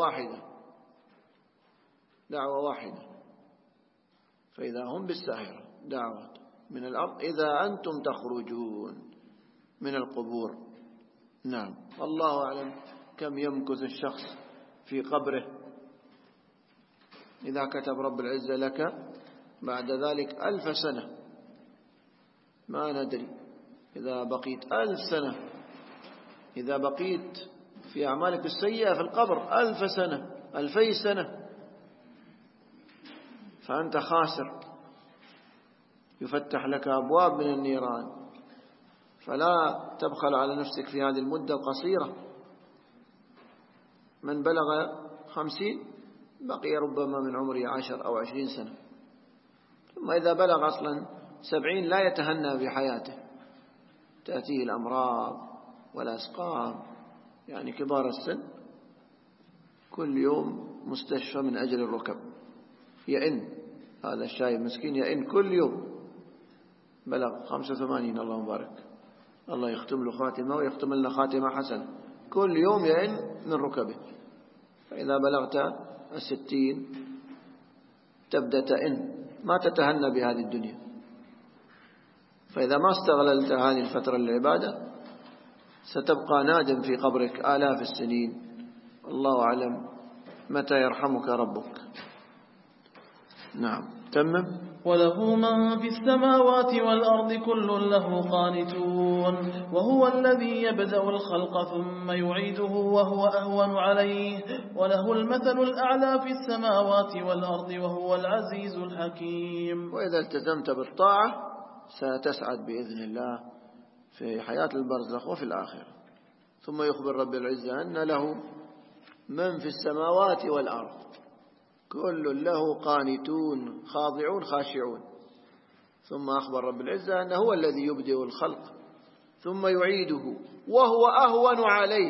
دعوة واحدة، فإذا هم بالساهرة، دعوة من الأرض إذا أنتم تخرجون من القبور. نعم، الله أعلم كم يمكث الشخص في قبره إذا كتب رب العزة لك بعد ذلك 1000 سنة، ما ندري. إذا بقيت 1000 سنة، إذا بقيت في أعمالك السيئة في القبر 1000 سنة، 2000 سنة، فأنت خاسر. يفتح لك أبواب من النيران، فلا تبخل على نفسك في هذه المدة القصيرة. من بلغ 50 بقي ربما من عمره 10 أو 20 سنة، ثم إذا بلغ أصلا 70 لا يتهنى بحياته، تأتيه الأمراض والأسقام، يعني كبار السن كل يوم مستشفى من أجل الركب، يئن هذا الشايب مسكين يئن كل يوم، بلغ 85 الله مبارك، الله يختم له خاتمة ويختم لنا خاتمة حسنة، كل يوم يئن من ركبه. فإذا بلغت 60 تبدأ تئن، ما تتهنى بهذه الدنيا. فإذا ما استغللت هذه الفترة للعبادة ستبقى نادم في قبرك آلاف السنين، الله أعلم متى يرحمك ربك. نعم تمم. وله من في السماوات والأرض كل له قانتون، وهو الذي يبدأ الخلق ثم يعيده وهو أهون عليه، وله المثل الأعلى في السماوات والأرض وهو العزيز الحكيم. وإذا التزمت بالطاعة ستسعد بإذن الله في حياة البرزخ وفي الآخرة. ثم يخبر رب العزة أن له من في السماوات والأرض كل له قانتون خاضعون خاشعون. ثم أخبر رب العزة أنه هو الذي يبدئ الخلق ثم يعيده وهو أهون عليه.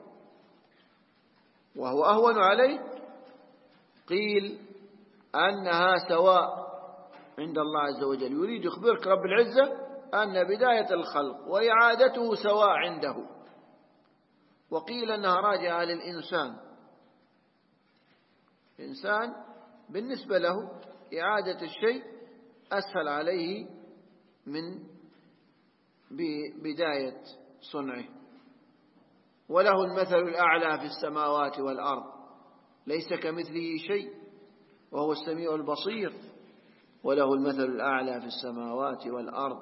وهو أهون عليه قيل أنها سواء عند الله عز وجل، يريد يخبرك رب العزة أن بداية الخلق وإعادته سواء عنده. وقيل أنها راجعة للإنسان، الإنسان بالنسبة له إعادة الشيء أسهل عليه من بداية صنعه. وله المثل الأعلى في السماوات والأرض ليس كمثله شيء وهو السميع البصير. وله المثل الأعلى في السماوات والأرض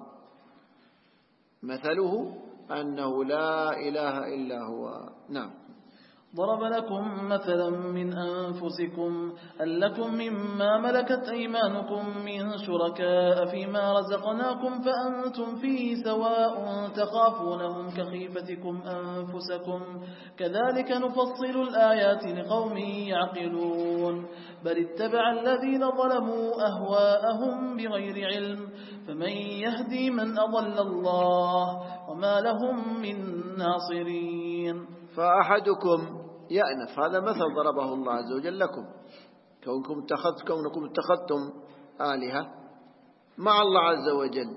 مثله أنه لا إله إلا هو. نعم. ضرب لكم مثلا من أنفسكم هل لكم مما ملكت أيمانكم من شركاء فيما رزقناكم فأنتم فيه سواء تخافونهم كخيفتكم أنفسكم كذلك نفصل الآيات لقوم يعقلون بل اتبع الذين ظلموا أهواءهم بغير علم فمن يهدي من أضل الله وما لهم من ناصرين. فأحدكم يأنف، هذا مثل ضربه الله عز وجل لكم، كونكم اتخذتم آلهة مع الله عز وجل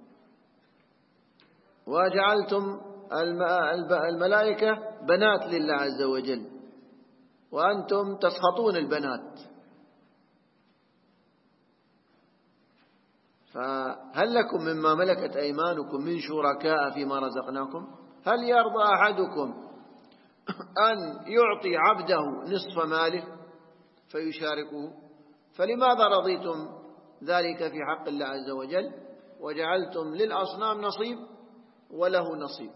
وجعلتم الملائكة بنات لله عز وجل وأنتم تسخطون البنات. فهل لكم مما ملكت أيمانكم من شركاء فيما رزقناكم؟ هل يرضى أحدكم أن يعطي عبده نصف ماله فيشاركه؟ فلماذا رضيتم ذلك في حق الله عز وجل وجعلتم للأصنام نصيب وله نصيب؟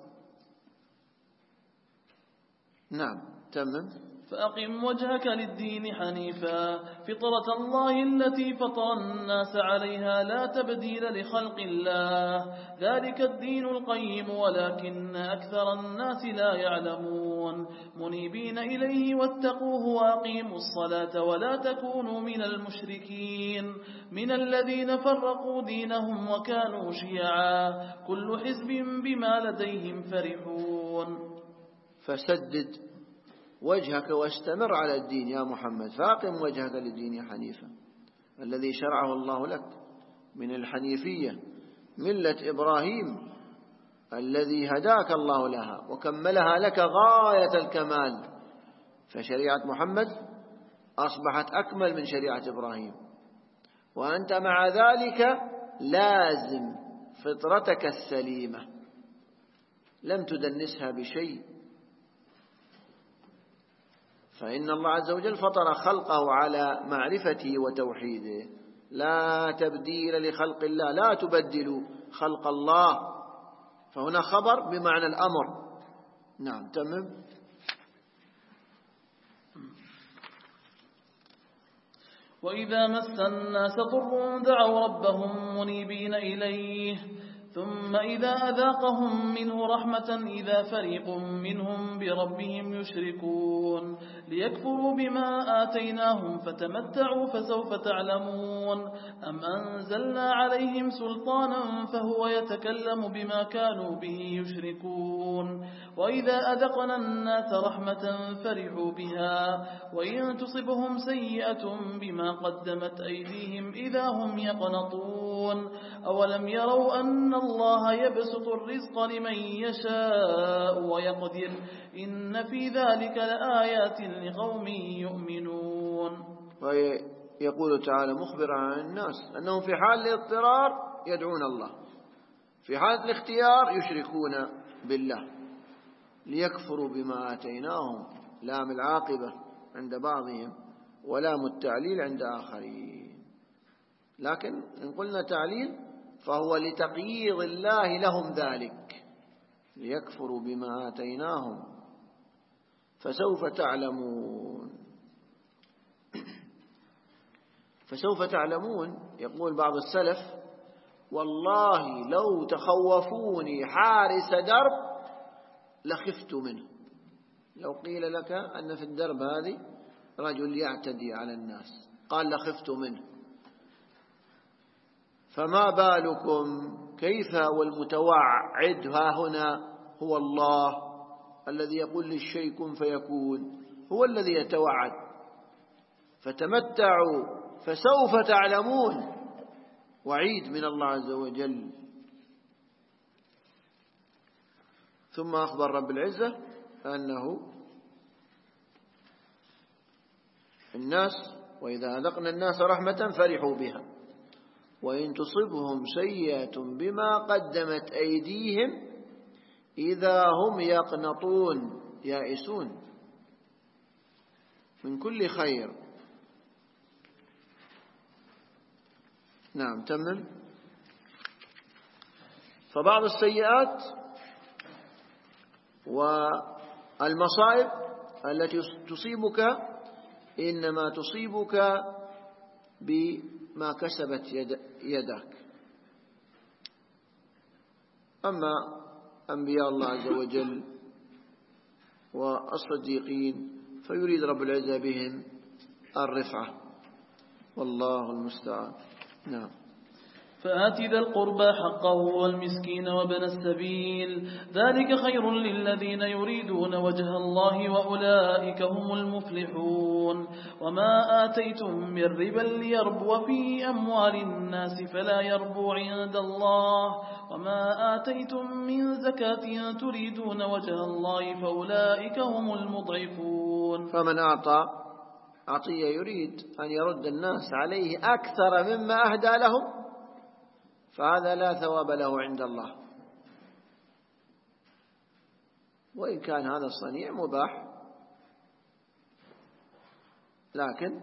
نعم تمم. فأقم وجهك للدين حنيفا فطرة الله التي فطر الناس عليها لا تبديل لخلق الله ذلك الدين القيم ولكن أكثر الناس لا يعلمون منيبين إليه واتقوه وأقيموا الصلاة ولا تكونوا من المشركين من الذين فرقوا دينهم وكانوا شيعا كل حزب بما لديهم فرحون. فسدد وجهك واستمر على الدين يا محمد، فاقم وجهك للدين حنيفا الذي شرعه الله لك من الحنيفية ملة إبراهيم الذي هداك الله لها وكملها لك غاية الكمال. فشريعة محمد أصبحت أكمل من شريعة إبراهيم، وأنت مع ذلك لازم فطرتك السليمة لم تدنسها بشيء. فإن الله عز وجل فطر خلقه على معرفته وتوحيده، لا تبديل لخلق الله، لا تبدلوا خلق الله. فهنا خبر بمعنى الأمر. نعم تمام. وإذا مس الناس ضر دعوا ربهم منيبين إليه ثم إذا أذاقهم منه رحمة إذا فريق منهم بربهم يشركون ليكفروا بما آتيناهم فتمتعوا فسوف تعلمون أم أنزلنا عليهم سلطانا فهو يتكلم بما كانوا به يشركون وإذا أذقنا الناس رحمة فرحوا بها وإن تصبهم سيئة بما قدمت أيديهم إذا هم يقنطون أولم يروا أن الله يبسط الرزق لمن يشاء ويقدر إن في ذلك لآيات لقوم يؤمنون. ويقول تعالى مخبرا عن الناس أنهم في حال الاضطرار يدعون الله، في حال الاختيار يشركون بالله، ليكفروا بما آتيناهم، لام العاقبة عند بعضهم ولام التعليل عند آخرين. لكن إن قلنا تعليل فهو لتقييض الله لهم ذلك، ليكفروا بما آتيناهم فسوف تعلمون. فسوف تعلمون. يقول بعض السلف والله لو تخوفوني حارس درب لخفت منه. لو قيل لك أن في الدرب هذه رجل يعتدي على الناس قال لخفت منه، فما بالكم كيف والمتوعد ها هنا هو الله الذي يقول للشيء كن فيكون، هو الذي يتوعد. فتمتعوا فسوف تعلمون، وعيد من الله عز وجل. ثم أخبر رب العزة أنه الناس وإذا أذقنا الناس رحمة فرحوا بها وإن تصبهم سيئة بما قدمت أيديهم إذا هم يقنطون يائسون من كل خير. نعم تمم. فبعض السيئات والمصائب التي تصيبك إنما تصيبك بما كسبت يدك. أما أنبياء الله عز وجل والصديقين فيريد رب العزة بهم الرفعة، والله المستعان. نعم. فآت ذا القربى حقه والمسكين وابن السبيل ذلك خير للذين يريدون وجه الله وأولئك هم المفلحون. وما آتيتم من ربا ليربو في أموال الناس فلا يربو عند الله وما آتيتم من زكاة تريدون وجه الله فأولئك هم المضعفون. فمن أعطى عطية يريد أن يرد الناس عليه أكثر مما أهدى لهم فهذا لا ثواب له عند الله، وإن كان هذا الصنيع مباح، لكن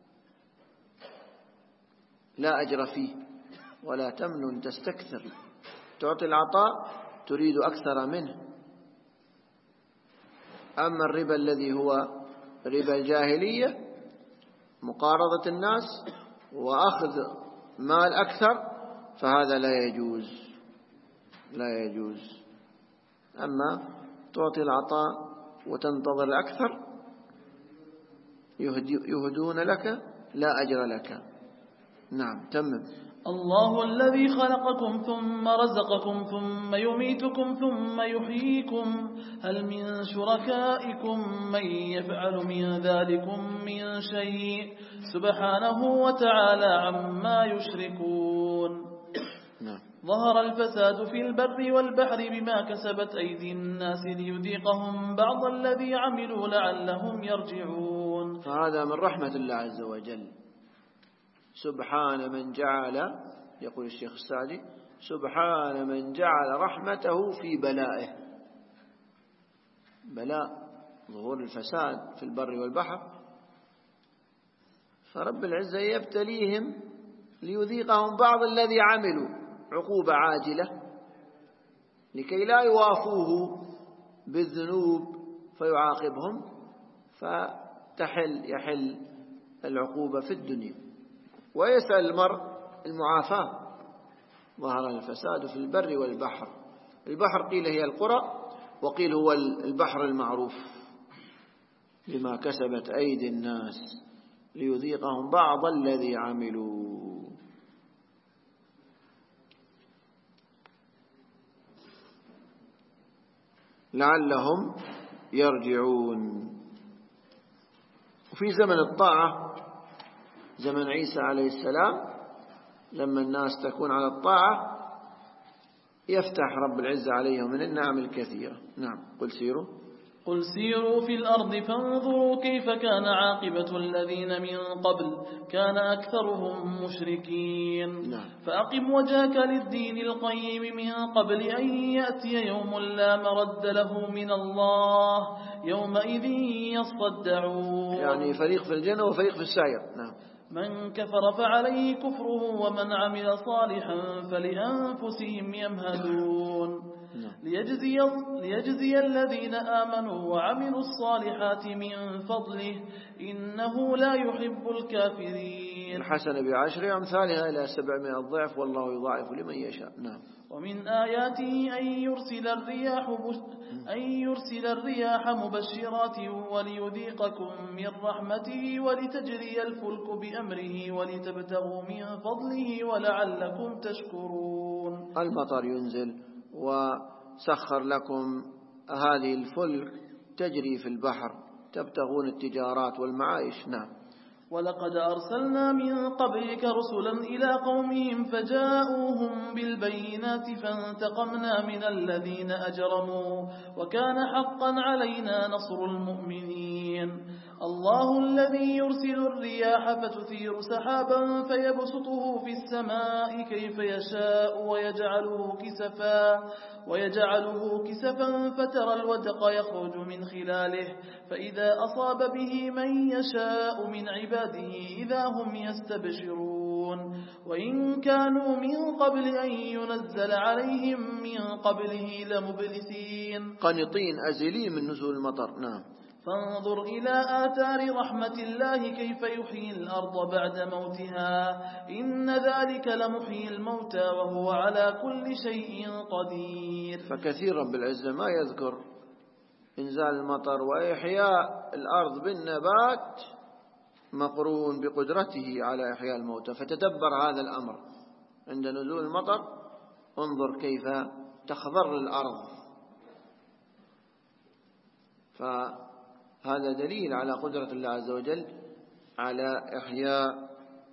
لا أجر فيه. ولا تمنن تستكثر، تعطي العطاء تريد أكثر منه. أما الربا الذي هو ربا الجاهلية مقارضة الناس وأخذ مال أكثر فهذا لا يجوز. أما تعطي العطاء وتنتظر الأكثر يهدون لك لا أجر لك. نعم تمم. الله الذي خلقكم ثم رزقكم ثم يميتكم ثم يحييكم هل من شركائكم من يفعل من ذلكم من شيء سبحانه وتعالى عما يشركون. ظهر الفساد في البر والبحر بما كسبت أيدي الناس ليذيقهم بعض الذي عملوا لعلهم يرجعون. فهذا من رحمة الله عز وجل. سبحان من جعل، يقول الشيخ السعدي، سبحان من جعل رحمته في بلائه. بلاء ظهور الفساد في البر والبحر، فرب العزة يبتليهم ليذيقهم بعض الذي عملوا عقوبة عاجلة لكي لا يوافوه بالذنوب فيعاقبهم يحل العقوبة في الدنيا. ويسأل المرء المعافاة ظهر الفساد في البر والبحر. البحر قيل هي القرى، وقيل هو البحر المعروف، بما كسبت أيدي الناس ليذيقهم بعض الذي عملوا. لعلهم يرجعون. وفي زمن الطاعة، زمن عيسى عليه السلام، لما الناس تكون على الطاعة يفتح رب العزة عليهم من النعم الكثيرة. نعم. قل سيروا في الأرض فانظروا كيف كان عاقبة الذين من قبل كان أكثرهم مشركين. نعم. فأقم وجهك للدين القيم من قبل أن يأتي يوم لا مرد له من الله يومئذ يصدعون. يعني فريق في الجنة وفريق في السعير. نعم. من كفر فعليه كفره ومن عمل صالحا فلأنفسهم يمهدون. ليجزي الذين آمنوا وعملوا الصالحات من فضله إنه لا يحب الكافرين. الحسنة بعشر أمثالها إلى 700 ضعف والله يضاعف لمن يشاء. نعم. ومن آياته أن يرسل الرياح مبشرات وليذيقكم من رحمته ولتجري الفلك بأمره ولتبتغوا من فضله ولعلكم تشكرون. المطر ينزل وسخر لكم هذه الفلك تجري في البحر تبتغون التجارات والمعايش. نعم. ولقد أرسلنا من قبلك رسلا إلى قومهم فجاءوهم بالبينات فانتقمنا من الذين أجرموا وكان حقا علينا نصر المؤمنين. الله الذي يرسل الرياح فتثير سحابا فيبسطه في السماء كيف يشاء ويجعله كسفا فترى الودق يخرج من خلاله فإذا أصاب به من يشاء من عباده إذا هم يستبشرون. وإن كانوا من قبل أن ينزل عليهم من قبله لمبلسين قانطين أزلين من نزول المطر. نعم. فانظر إلى آثار رحمة الله كيف يحيي الأرض بعد موتها إن ذلك لمحيي الموتى وهو على كل شيء قدير. فكثير رب العزة ما يذكر إنزال المطر وإحياء الأرض بالنبات مقرون بقدرته على إحياء الموتى. فتدبر هذا الأمر عند نزول المطر، انظر كيف تخضر الأرض. فهذا دليل على قدرة الله عز وجل على إحياء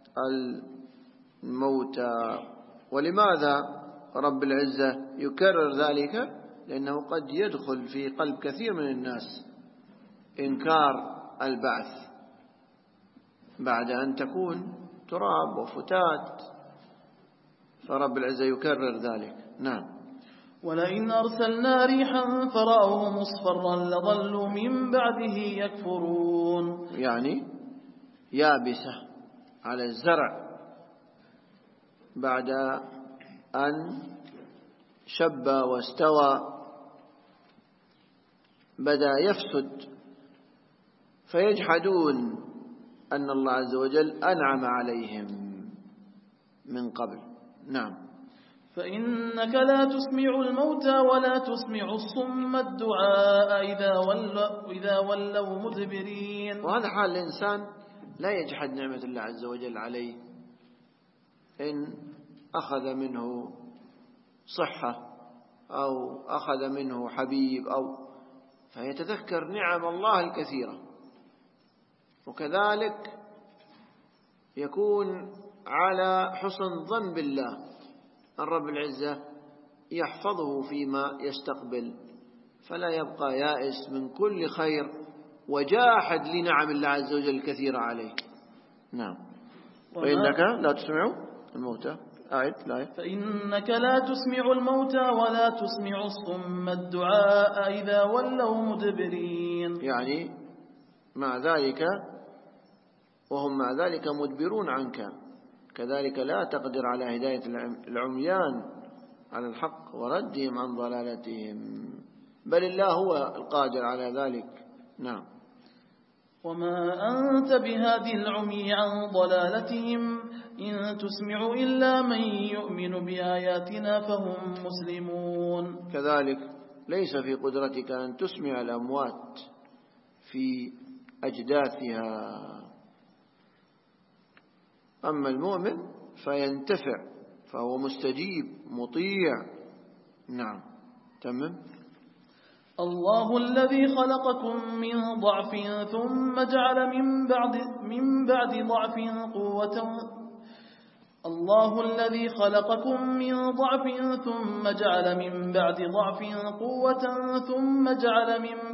الموتى. ولماذا رب العزة يكرر ذلك؟ لأنه قد يدخل في قلب كثير من الناس إنكار البعث بعد أن تكون تراب وفتات، فرب العزة يكرر ذلك. نعم. ولئن أرسلنا ريحا فرأوه مصفرا لظلوا من بعده يكفرون. يعني يابسة على الزرع بعد أن شب واستوى بدأ يفسد فيجحدون أن الله عز وجل أنعم عليهم من قبل. نعم. فإنك لا تسمع الموتى ولا تسمع الصم الدعاء إذا ولوا مدبرين. وهذا حال الإنسان لا يجحد نعمة الله عز وجل عليه إن أخذ منه صحة أو أخذ منه حبيب فيتذكر نعم الله الكثيرة. وكذلك يكون على حسن ظن بالله أن رب العزة يحفظه فيما يستقبل، فلا يبقى يائس من كل خير وجاحد لنعم الله عز وجل الكثيرة عليه. نعم. فإنك لا تسمع الموتى. فإنك لا تسمع الموتى ولا تسمع الصم الدعاء إذا ولوا مدبرين. يعني مع ذلك وهم مع ذلك مدبرون عنك، كذلك لا تقدر على هداية العميان على الحق وردهم عن ضلالتهم، بل الله هو القادر على ذلك. نعم. وما أنت بهادي العمي عن ضلالتهم إن تسمع إلا من يؤمن بآياتنا فهم مسلمون. كذلك ليس في قدرتك أن تسمع الأموات في أجداثها، أما المؤمن فينتفع، فهو مستجيب مطيع. نعم تمام. الله الذي خلقكم من ضعف ثم جعل من بعد ضعف قوة. الله الذي خلقكم من ضعف ثم جعل من بعد ضعف قوة ثم جعل من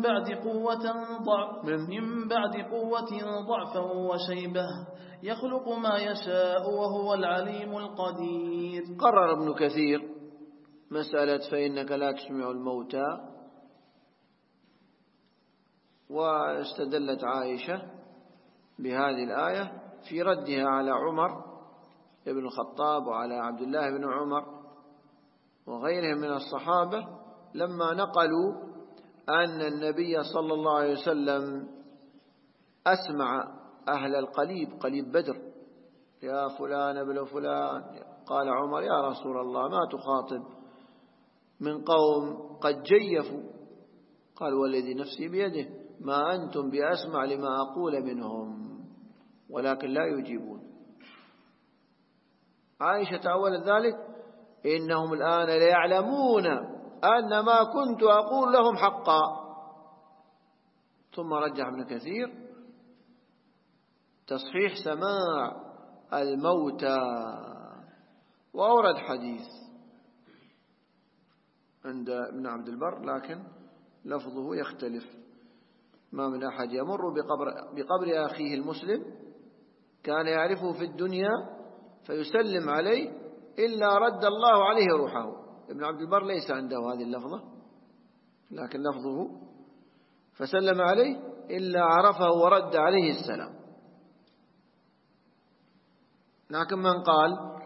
بعد قوة ضعفا وشيبة يخلق ما يشاء وهو العليم القدير. قرر ابن كثير مسألة فإنك لا تسمع الموتى، واستدلت عائشة بهذه الآية في ردها على عمر ابن الخطاب وعلى عبد الله بن عمر وغيرهم من الصحابة لما نقلوا أن النبي صلى الله عليه وسلم أسمع أهل القليب، قليب بدر، يا فلان ابن فلان. قال عمر يا رسول الله ما تخاطب من قوم قد جيفوا؟ قال والذي نفسي بيده ما أنتم بأسمع لما أقول منهم ولكن لا يجيبون. عائشة تأولت ذلك إنهم الآن ليعلمون أن ما كنت أقول لهم حقا. ثم رجح ابن كثير تصحيح سماع الموتى، وأورد حديث عند ابن عبد البر لكن لفظه يختلف: ما من أحد يمر بقبر أخيه المسلم كان يعرفه في الدنيا فيسلم عليه إلا رد الله عليه روحه. ابن عبد البر ليس عنده هذه اللفظة لكن لفظه فسلم عليه إلا عرفه ورد عليه السلام. لكن من قال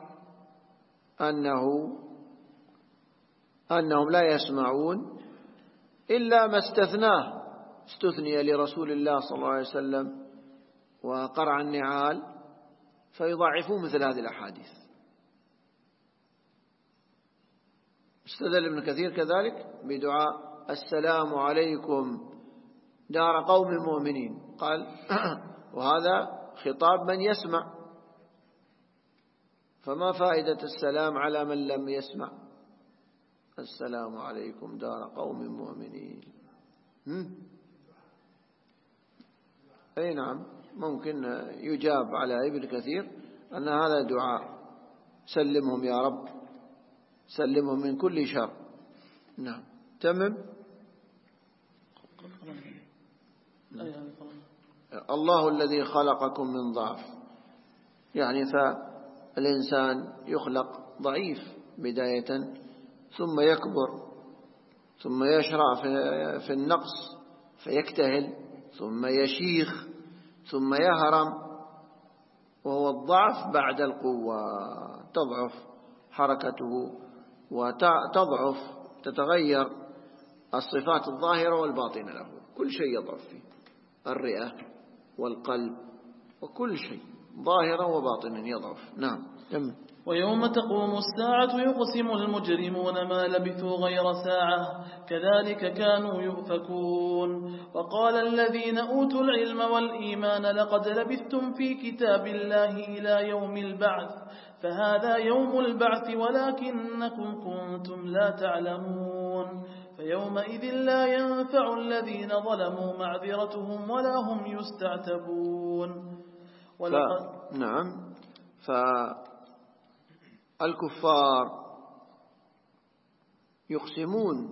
أنهم لا يسمعون إلا ما استثني لرسول الله صلى الله عليه وسلم وقرع النعال، فيضاعفون مثل هذه الأحاديث. استدل ابن كثير كذلك بدعاء السلام عليكم دار قوم مؤمنين، قال وهذا خطاب من يسمع، فما فائدة السلام على من لم يسمع؟ السلام عليكم دار قوم مؤمنين. أي نعم ممكن يجاب على ابن كثير أن هذا دعاء سلمهم يا رب، سلمهم من كل شر. نعم تمام. الله الذي خلقكم من ضعف، يعني فالإنسان يخلق ضعيف بداية ثم يكبر ثم يشرع في النقص فيكتهل ثم يشيخ ثم يهرم، وهو الضعف بعد القوة، تضعف حركته وتضعف تتغير الصفات الظاهرة والباطنة له، كل شيء يضعف فيه، الرئة والقلب وكل شيء ظاهرا وباطنا يضعف. نعم. ويوم تقوم الساعة يقسم المجرمون ما لبثوا غير ساعة كذلك كانوا يؤفكون. وقال الذين أوتوا العلم والإيمان لقد لبثتم في كتاب الله إلى يوم البعث فهذا يوم البعث ولكنكم كنتم لا تعلمون فيومئذ لا ينفع الذين ظلموا معذرتهم ولا هم يستعتبون. نعم. الكفار يقسمون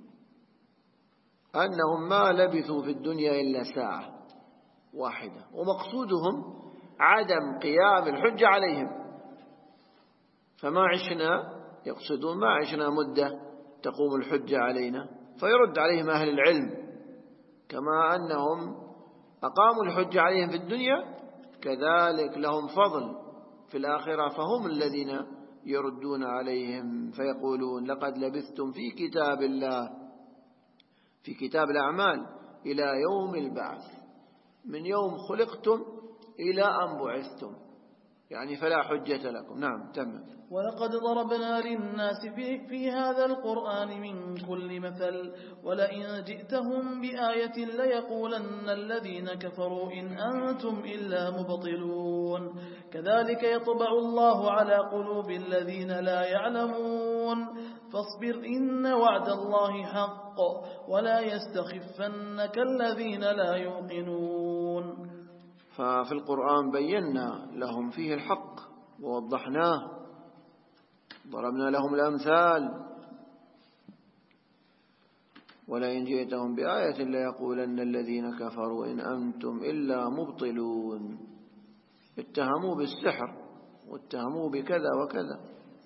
أنهم ما لبثوا في الدنيا إلا ساعة واحدة، ومقصودهم عدم قيام الحجة عليهم، فما عشنا، يقصدون ما عشنا مدة تقوم الحجة علينا، فيرد عليهم أهل العلم كما أنهم أقاموا الحجة عليهم في الدنيا كذلك لهم فضل في الآخرة، فهم الذين يردون عليهم فيقولون لقد لبثتم في كتاب الله، في كتاب الأعمال، إلى يوم البعث، من يوم خلقتم إلى أن بعثتم، يعني فلا حجة لكم. نعم تمام. ولقد ضربنا للناس في هذا القرآن من كل مثل ولئن جئتهم بآية ليقولن الذين كفروا إن أنتم إلا مبطلون كذلك يطبع الله على قلوب الذين لا يعلمون فاصبر إن وعد الله حق ولا يستخفنك الذين لا يوقنون. ففي القرآن بينا لهم فيه الحق ووضحناه، ضربنا لهم الأمثال. ولئن جئتهم بآية ليقولن الذين كفروا إن أنتم إلا مبطلون، اتهموا بالسحر واتهموا بكذا وكذا.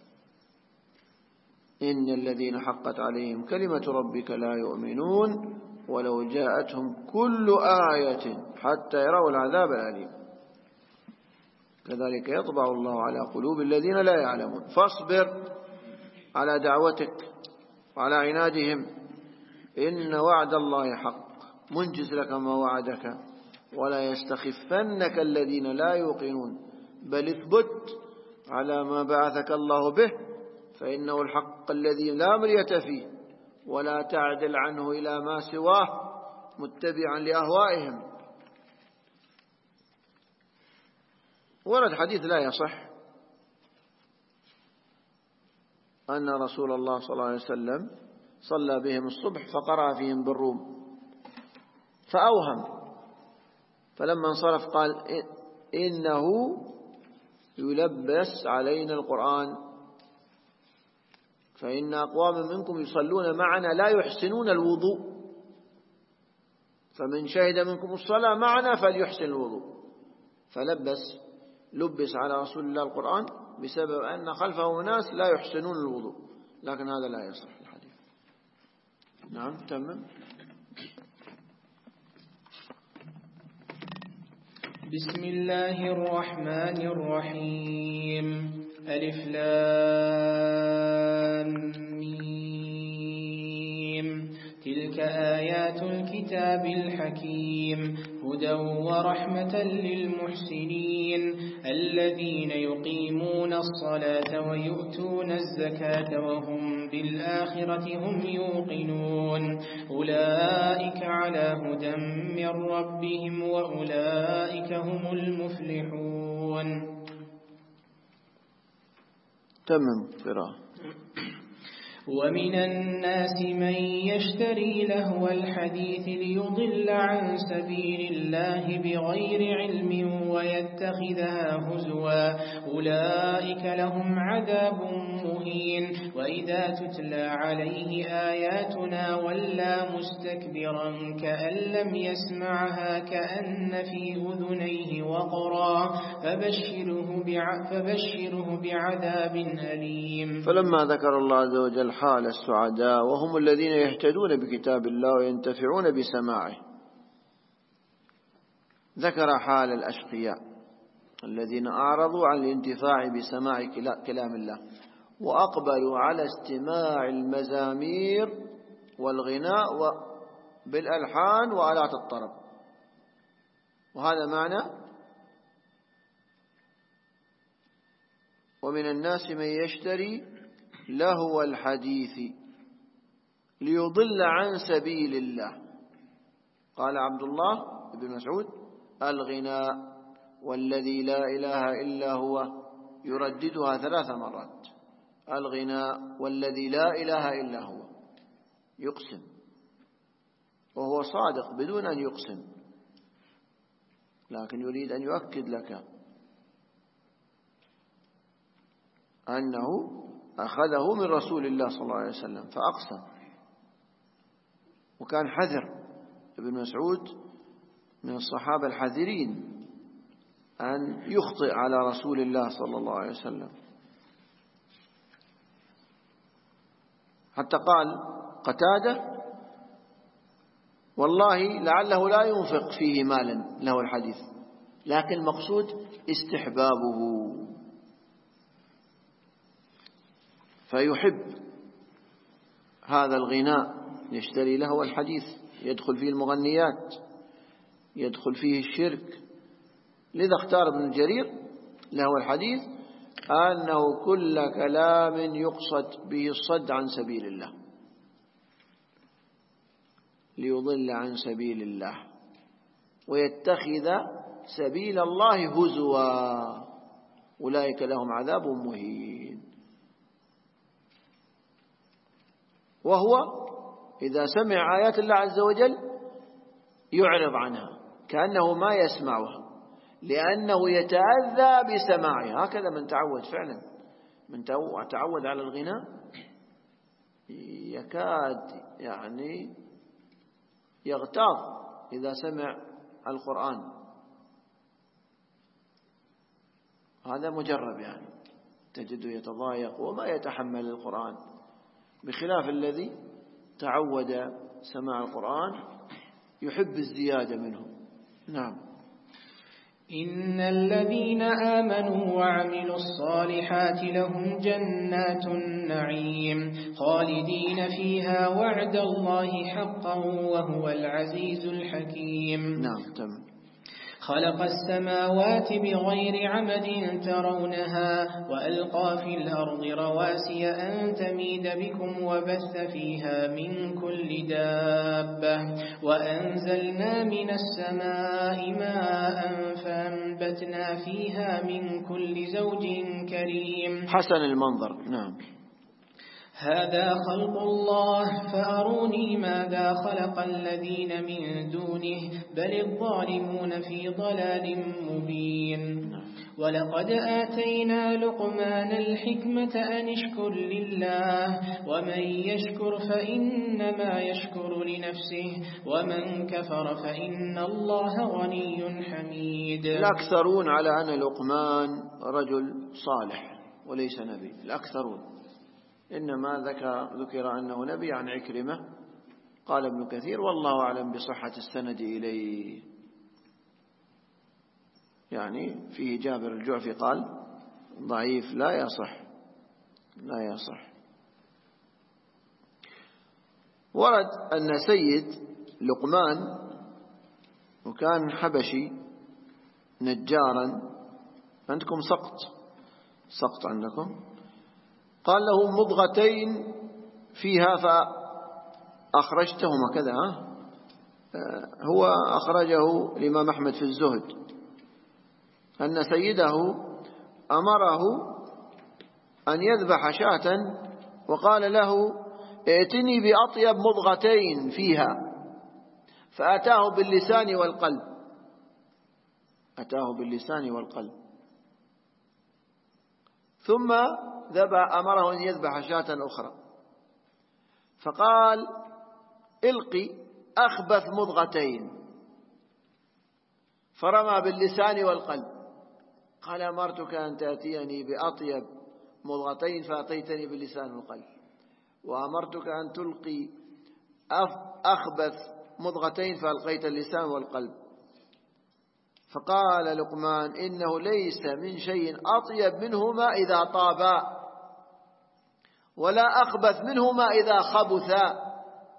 إن الذين حقت عليهم كلمة ربك لا يؤمنون ولو جاءتهم كل آية حتى يروا العذاب الأليم كذلك يطبع الله على قلوب الذين لا يعلمون. فاصبر على دعوتك وعلى عنادهم، إن وعد الله حق، منجز لك ما وعدك، ولا يستخفنك الذين لا يوقنون، بل اثبت على ما بعثك الله به فإنه الحق الذي لا مرية فيه، ولا تعدل عنه إلى ما سواه متبعا لأهوائهم. ورد حديث لا يصح أن رسول الله صلى الله عليه وسلم صلى بهم الصبح فقرأ فيهم بالروم فأوهم، فلما انصرف قال إنه يلبس علينا القرآن فإن أقوام منكم يصلون معنا لا يحسنون الوضوء، فمن شهد منكم الصلاة معنا فليحسن الوضوء. لبس على رسول الله القرآن بسبب أن خلفه ناس لا يحسنون الوضوء، لكن هذا لا يصح الحديث. نعم تمام. بسم الله الرحمن الرحيم. ألف لام ميم. تلك آيات الكتاب الحكيم هدى ورحمة للمحسنين الذين يقيمون الصلاة ويؤتون الزكاة وهم بالآخرة هم يوقنون أولئك على هدى من ربهم وأولئك هم المفلحون. تمام قراءة. ومن الناس من يشتري لهو الحديث ليضل عن سبيل الله بغير علم ويتخذها هزوا أولئك لهم عذاب مهين وإذا تتلى عليه آياتنا ولى مستكبرا كأن لم يسمعها كأن في أذنيه وقرا فبشره بعذاب أليم. فلما ذكر الله عز وجل حال السعداء وهم الذين يهتدون بكتاب الله وينتفعون بسماعه، ذكر حال الأشقياء الذين أعرضوا عن الانتفاع بسماع كلام الله وأقبلوا على استماع المزامير والغناء بالألحان وآلات الطرب. وهذا معنى ومن الناس من يشتري لهو الحديث ليضل عن سبيل الله. قال عبد الله بن مسعود الغناء والذي لا إله إلا هو، يرددها 3 مرات، الغناء والذي لا إله إلا هو، يقسم وهو صادق بدون أن يقسم، لكن يريد أن يؤكد لك أنه أخذه من رسول الله صلى الله عليه وسلم فأقسم. وكان حذر ابن مسعود من الصحابة الحذرين أن يخطئ على رسول الله صلى الله عليه وسلم، حتى قال قتادة والله لعله لا ينفق فيه مالا له الحديث، لكن المقصود استحبابه، فيحب هذا الغناء يشتري له الحديث، يدخل فيه المغنيات، يدخل فيه الشرك. لذا اختار ابن جرير لهو الحديث أنه كل كلام يقصد به الصد عن سبيل الله، ليضل عن سبيل الله ويتخذ سبيل الله هزوا أولئك لهم عذاب مهين. وهو إذا سمع آيات الله عز وجل يعرض عنها كأنه ما يسمعها، لأنه يتأذى بسماعها. هكذا من تعود فعلا، من تعود على الغناء يكاد يعني يغتاظ إذا سمع القرآن. هذا مجرب يعني، تجده يتضايق وما يتحمل القرآن، بخلاف الذي تعود سماع القرآن يحب الزيادة منه. نعم. إن الذين آمنوا وعملوا الصالحات لهم جنات النعيم خالدين فيها وعد الله حقا وهو العزيز الحكيم. نعم. تم. خلق السماوات بغير عمد ترونها وألقى في الأرض رواسي أن تميد بكم وبث فيها من كل دابة وأنزلنا من السماء ماء فأنبتنا فيها من كل زوج كريم. حسن المنظر. نعم. هذا خلق الله فأروني ماذا خلق الذين من دونه بل الظالمون في ضلال مبين. ولقد آتينا لقمان الحكمة أن اشكر لله ومن يشكر فإنما يشكر لنفسه ومن كفر فإن الله غني حميد. الأكثرون على أن لقمان رجل صالح وليس نبي، الأكثرون، إنما ذكر أنه نبي عن عكرمة. قال ابن كثير والله أعلم بصحة السند إليه، يعني فيه جابر الجعفي قال ضعيف لا يصح. ورد أن سيد لقمان وكان حبشي نجارا، عندكم سقط عندكم، قال له مضغتين فيها فأخرجتهما كذا. هو أخرجه الإمام أحمد في الزهد أن سيده أمره أن يذبح شاة وقال له ائتني بأطيب مضغتين فيها، فأتاه باللسان والقلب، ثم أمره أن يذبح شاة أخرى فقال القي أخبث مضغتين، فرمى باللسان والقلب. قال أمرتك أن تأتيني بأطيب مضغتين فأتيتني باللسان والقلب، وأمرتك أن تلقي أخبث مضغتين فألقيت اللسان والقلب. فقال لقمان إنه ليس من شيء أطيب منهما إذا طابا ولا أخبث منهما إذا خبثا.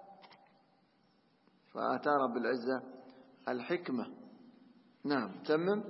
فآتى رب العزة الحكمة. نعم. تمم.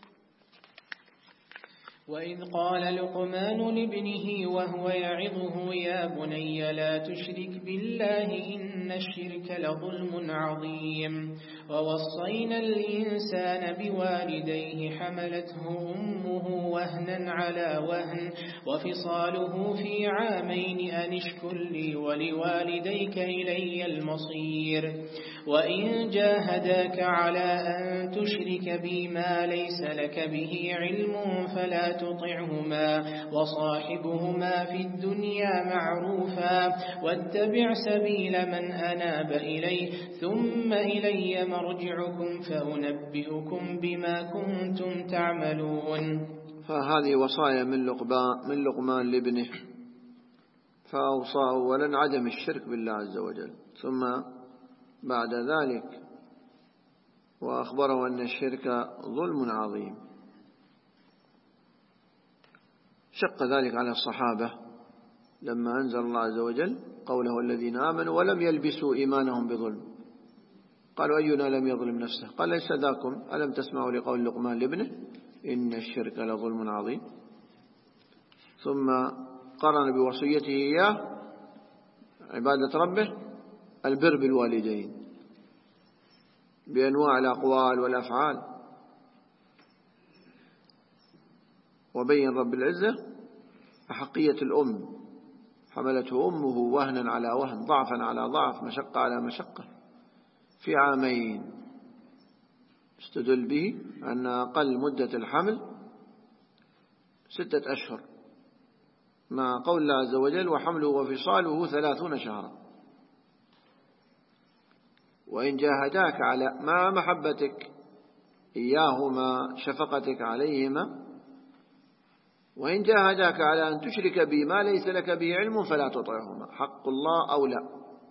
وإذ قال لقمان لابنه وهو يعظه يا بني لا تشرك بالله إن الشرك لظلم عظيم. ووصينا الإنسان بوالديه حملته أمه وهنا على وهن وفصاله في عامين أن اشكر لي ولوالديك إلي المصير. وإن جاهداك على أن تشرك بي ما ليس لك به علم فلا تطعهما وصاحبهما في الدنيا معروفا واتبع سبيل من أناب إليه ثم إلي مرجعكم فأنبئكم بما كنتم تعملون. فهذه وصايا من لقمان لابنه، فأوصاه أولا عدم الشرك بالله عز وجل، ثم بعد ذلك وأخبره أن الشرك ظلم عظيم. شق ذلك على الصحابة لما أنزل الله عز وجل قوله الذين آمنوا ولم يلبسوا إيمانهم بظلم، قالوا أينا لم يظلم نفسه، قال ليس ذاكم ألم تسمعوا لقول لقمان لابنه إن الشرك لظلم عظيم. ثم قرن بوصيته إياه عبادة ربه البر بالوالدين بأنواع الأقوال والأفعال. وبين رب العزة أحقية الأم، حملته أمه وهنا على وهن، ضعفا على ضعف، مشقة على مشقة، في عامين. استدل به أن أقل مدة الحمل 6 أشهر، مع قول الله عز وجل وحمله وفصاله 30 شهرا. وإن جاهداك على مع محبتك إياهما، شفقتك عليهما، وإن جاهداك على أن تشرك بي ما ليس لك به علم فلا تطعهما، حق الله أولى.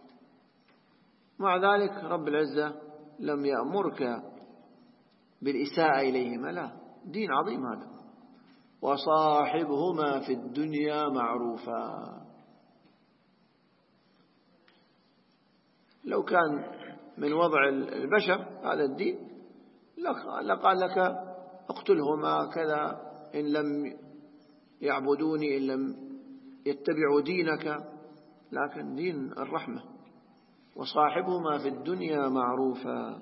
مع ذلك رب العزة لم يأمرك بالإساءة إليهما، لا، دين عظيم هذا. وصاحبهما في الدنيا معروفا. لو كان من وضع البشر هذا الدين لقال لك اقتلهما كذا إن لم يعبدوني، إن لم يتبعوا دينك، لكن دين الرحمة. وصاحبهما في الدنيا معروفا.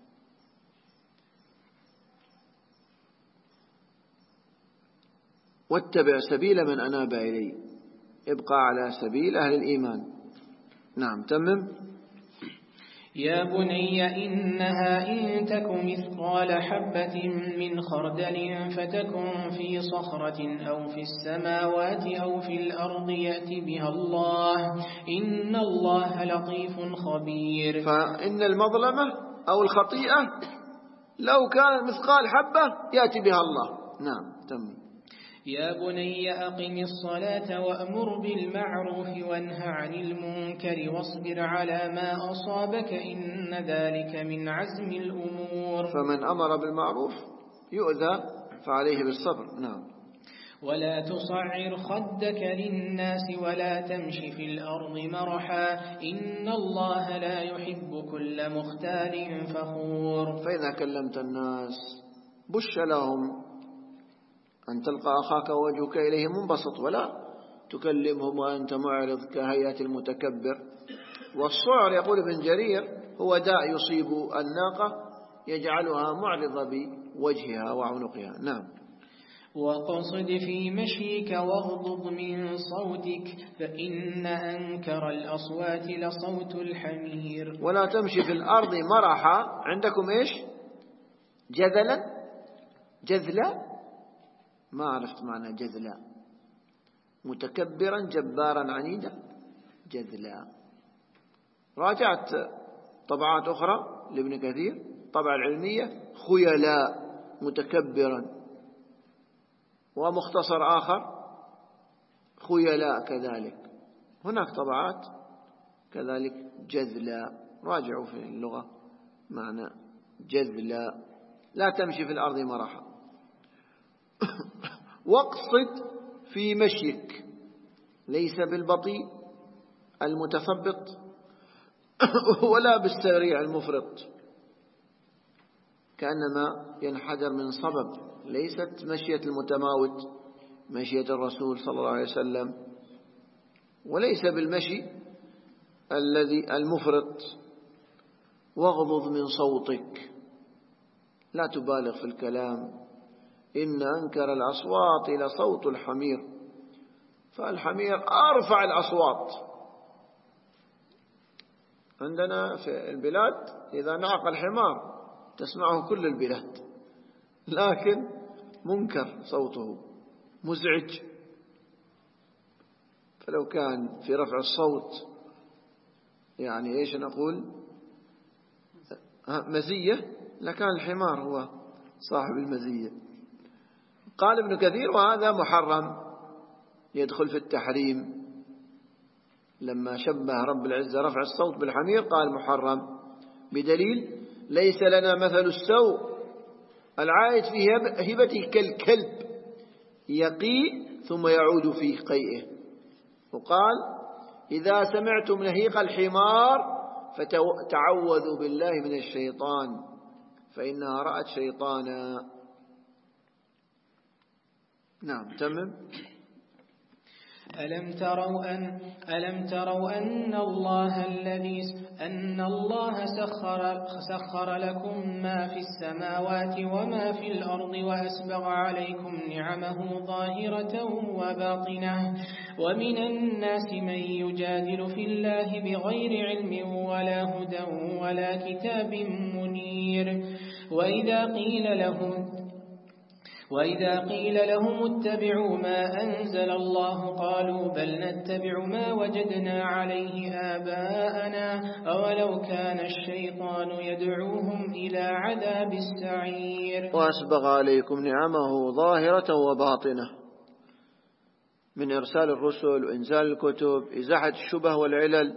واتبع سبيل من أناب إلي، ابقى على سبيل أهل الإيمان. نعم، تمم. يا بني إنها إن تك مثقال حبة من خردل فتكن في صخرة أو في السماوات أو في الأرض يأتي بها الله إن الله لطيف خبير. فإن المظلمة أو الخطيئة لو كان مثقال حبة يأتي بها الله. نعم، تمام. يا بني أقم الصلاة وأمر بالمعروف وانه عن المنكر واصبر على ما أصابك إن ذلك من عزم الأمور. فمن أمر بالمعروف يؤذى فعليه بالصبر. نعم. ولا تصعر خدك للناس ولا تمش في الأرض مرحا إن الله لا يحب كل مختال فخور. فإذا كلمت الناس بش لهم أن تلقى أخاك ووجهك إليه منبسط، ولا تكلمهم وأنت معرض كهيئة المتكبر. والصعر يقول ابن جرير هو داء يصيب الناقة يجعلها معرضة بوجهها وعنقها. نعم. وقصد في مشيك واغضض من صوتك فإن أنكر الأصوات لصوت الحمير. ولا تمشي في الأرض مرحا. عندكم إيش؟ جذلا ما عرفت معنى جذلا. متكبرا جبارا عنيدا، جذلا. راجعت طبعات أخرى لابن كثير، طبعة العلمية خيلاء متكبرا، ومختصر آخر خيلاء كذلك. هناك طبعات كذلك جذلا. راجعوا في اللغة معنى جذلا. لا تمشي في الأرض مرحا. واقصد في مشيك، ليس بالبطيء المتثبط ولا بالسريع المفرط كأنما ينحدر من صبب. ليست مشية المتماوت مشية الرسول صلى الله عليه وسلم، وليس بالمشي الذي المفرط. واغضض من صوتك، لا تبالغ في الكلام. إن أنكر الأصوات لصوت الحمير. فالحمير أرفع الأصوات. عندنا في البلاد إذا نعق الحمار تسمعه كل البلاد، لكن منكر صوته مزعج. فلو كان في رفع الصوت يعني إيش نقول مزية، لكان الحمار هو صاحب المزية. قال ابن كثير وهذا محرم، يدخل في التحريم. لما شبه رب العزة رفع الصوت بالحمير قال محرم، بدليل ليس لنا مثل السوء العائد في هبته كالكلب يقيء ثم يعود في قيئه. وقال إذا سمعتم نهيق الحمار فتعوذوا بالله من الشيطان فإنها رأت شيطانا. نعم تمام. ألم تروا أن الله سخر لكم ما في السماوات وما في الأرض وأسبغ عليكم نعمه ظاهرة وباطنة ومن الناس من يجادل في الله بغير علم ولا هدى ولا كتاب منير وإذا قيل لهم اتبعوا ما أنزل الله قالوا بل نتبع ما وجدنا عليه آباءنا أولو كان الشيطان يدعوهم إلى عذاب السعير. وأسبغ عليكم نعمه ظاهرة وباطنة من إرسال الرسل وإنزال الكتب، إزاحة الشبه والعلل،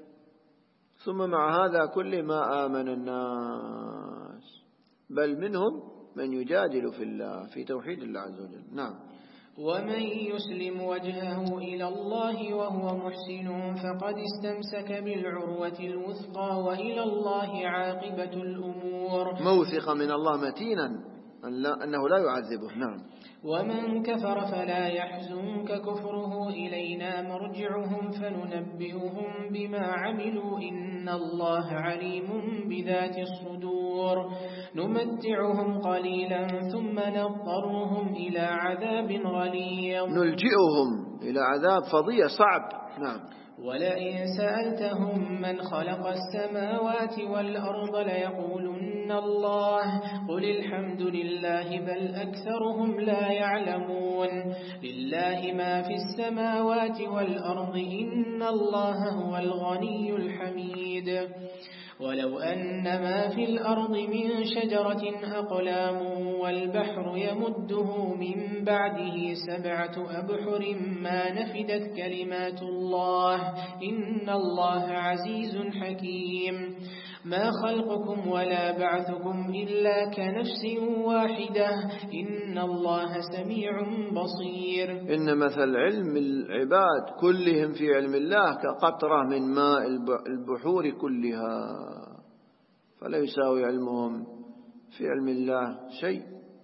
ثم مع هذا كل ما آمن الناس، بل منهم من يجادل في الله في توحيد الله عز وجل. نعم. ومن يسلم وجهه إلى الله وهو محسن فقد استمسك بالعروة الوثقى وإلى الله عاقبة الأمور. موثق من الله متينا أنه لا يعذبه. نعم. ومن كفر فلا يحزنك كفره إلينا مرجعهم فننبئهم بما عملوا إن الله عليم بذات الصدور. نمتعهم قليلا ثم نضطرهم إلى عذاب غليظ. نلجئهم إلى عذاب فظيع صعب. نعم. ولئن سألتهم من خلق السماوات والأرض ليقولن الله قل الحمد لله بل أكثرهم لا يعلمون. لله ما في السماوات والأرض إن الله هو الغني الحميد. ولو أن ما في الأرض من شجرة أقلام والبحر يمده من بعده 7 أبحر ما نفدت كلمات الله إن الله عزيز حكيم. ما خلقكم ولا بعثكم إلا كنفس واحدة إن الله سميع بصير. إن مثل علم العباد كلهم في علم الله كقطرة من ماء البحور كلها، فلا يساوي علمهم في علم الله شيء.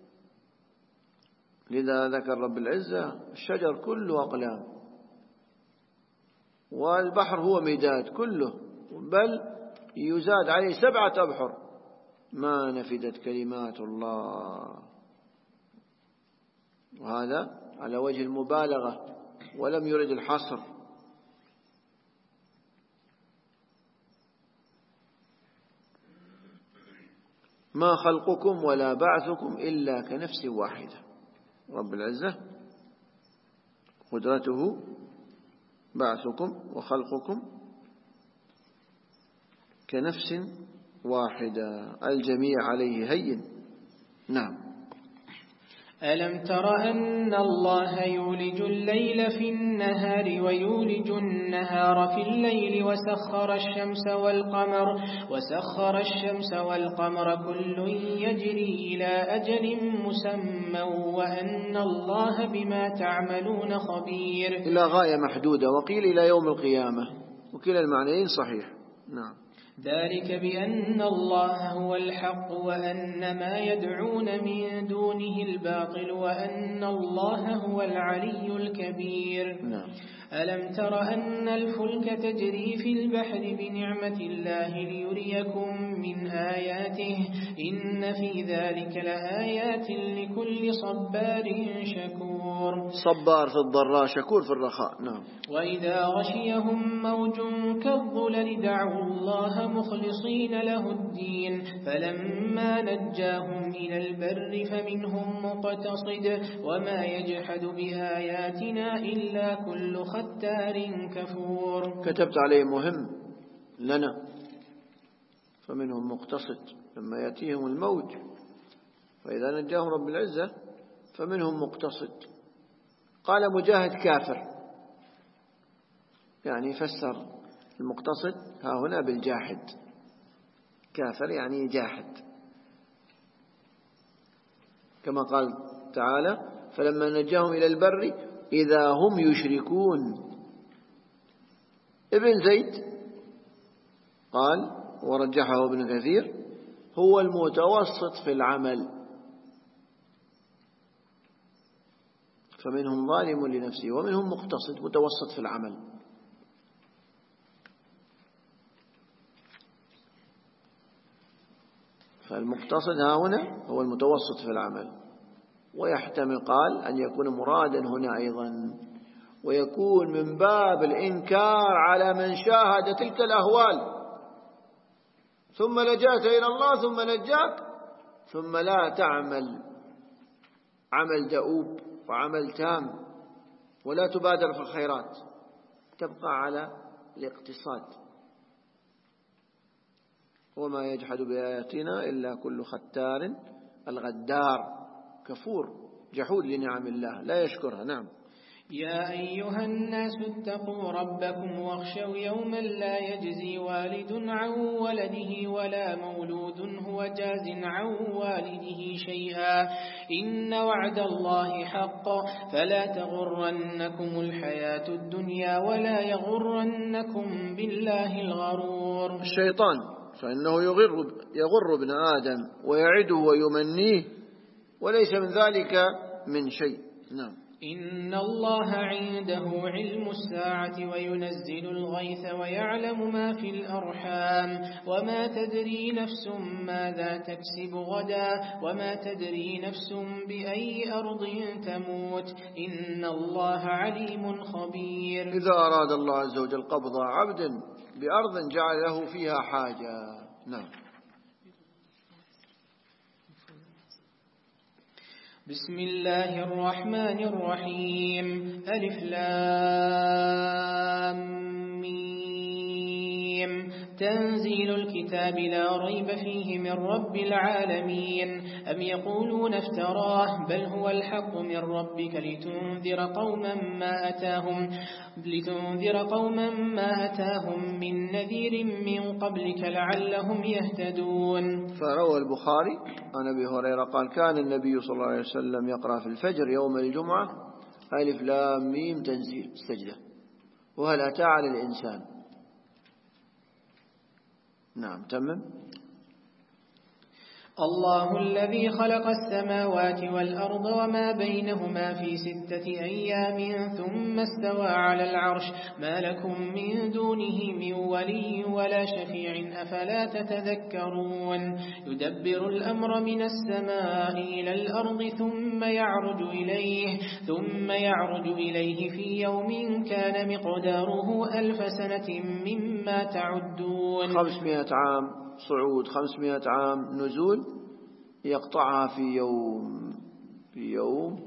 لذا ذكر رب العزة الشجر كله أقلام والبحر هو مداد كله، بل يزاد عليه 7 أبحر ما نفدت كلمات الله. وهذا على وجه المبالغة ولم يرد الحصر. ما خلقكم ولا بعثكم إلا كنفس واحدة. رب العزة قدرته بعثكم وخلقكم كنفس واحدة، الجميع عليه هين. نعم. ألم تر أن الله يولج الليل في النهار ويولج النهار في الليل وسخر الشمس والقمر كل يجري إلى أجل مسمى وأن الله بما تعملون خبير. إلى غاية محدودة، وقيل إلى يوم القيامة، وكلا المعنيين صحيح. نعم. ذلك بأن الله هو الحق وأن ما يدعون من دونه الباطل وأن الله هو العلي الكبير. نعم. ألم تر أن الفلك تجري في البحر بنعمة الله ليريكم من آياته إن في ذلك لآيات لكل صبار شكور. صبار في الضراء شكور في الرخاء. نعم. وإذا غشيهم موج كالظلل دعوا الله مخلصين له الدين فلما نجاهم إلى البر فمنهم مقتصد وما يجحد بآياتنا إلا كل ختار كفور. كتبت عليه مهم لنا، فمنهم مقتصد لما يأتيهم الموج، فإذا نجاهم رب العزة فمنهم مقتصد. قال مجاهد كافر، يعني فسر المقتصد ها هنا بالجاحد، كافر يعني جاحد، كما قال تعالى فلما نجاهم إلى البر إذا هم يشركون. ابن زيد قال ورجحه ابن كثير هو المتوسط في العمل، فمنهم ظالم لنفسه ومنهم مقتصد متوسط في العمل. فالمقتصد ها هنا هو المتوسط في العمل. ويحتمل قال أن يكون مرادا هنا أيضا، ويكون من باب الإنكار على من شاهد تلك الأهوال ثم لجأت إلى الله ثم نجاك، ثم لا تعمل عمل دؤوب وعمل تام ولا تبادر في الخيرات، تبقى على الاقتصاد. وما يجحد بآياتنا إلا كل ختار الغدار كفور جحود لنعم الله لا يشكرها. نعم. يا أيها الناس اتقوا ربكم واخشوا يوما لا يجزي والد عن ولده ولا مولود هو جاز عن والده شيئا إن وعد الله حق فلا تغرنكم الحياة الدنيا ولا يغرنكم بالله الغرور. الشيطان فإنه يغر ابن آدم ويعده ويمنيه وليس من ذلك من شيء. نعم. إن الله عنده علم الساعة وينزل الغيث ويعلم ما في الأرحام وما تدري نفس ماذا تكسب غدا وما تدري نفس بأي أرض تموت إن الله عليم خبير. إذا أراد الله عز وجل قبض عبد بأرض جعل له فيها حاجة. نعم. بسم الله الرحمن الرحيم ألف لام ميم تنزيل الكتاب لا ريب فيه من رب العالمين أم يقولون افتراه بل هو الحق من ربك لتنذر قوما ما أتاهم من نذير من قبلك لعلهم يهتدون. فروى البخاري عن أبي هريرة قال كان النبي صلى الله عليه وسلم يقرأ في الفجر يوم الجمعة ألف لام ميم تنزيل السجدة وهل أتى على الإنسان. نعم. تمام. الله الذي خلق السماوات والأرض وما بينهما في 6 أيام ثم استوى على العرش ما لكم من دونه من ولي ولا شفيع أفلا تتذكرون. يدبر الأمر من السماء إلى الأرض ثم يعرج إليه في يوم كان مقداره 1000 سنة مما تعدون. 500 عام صعود 500 عام نزول يقطعها في يوم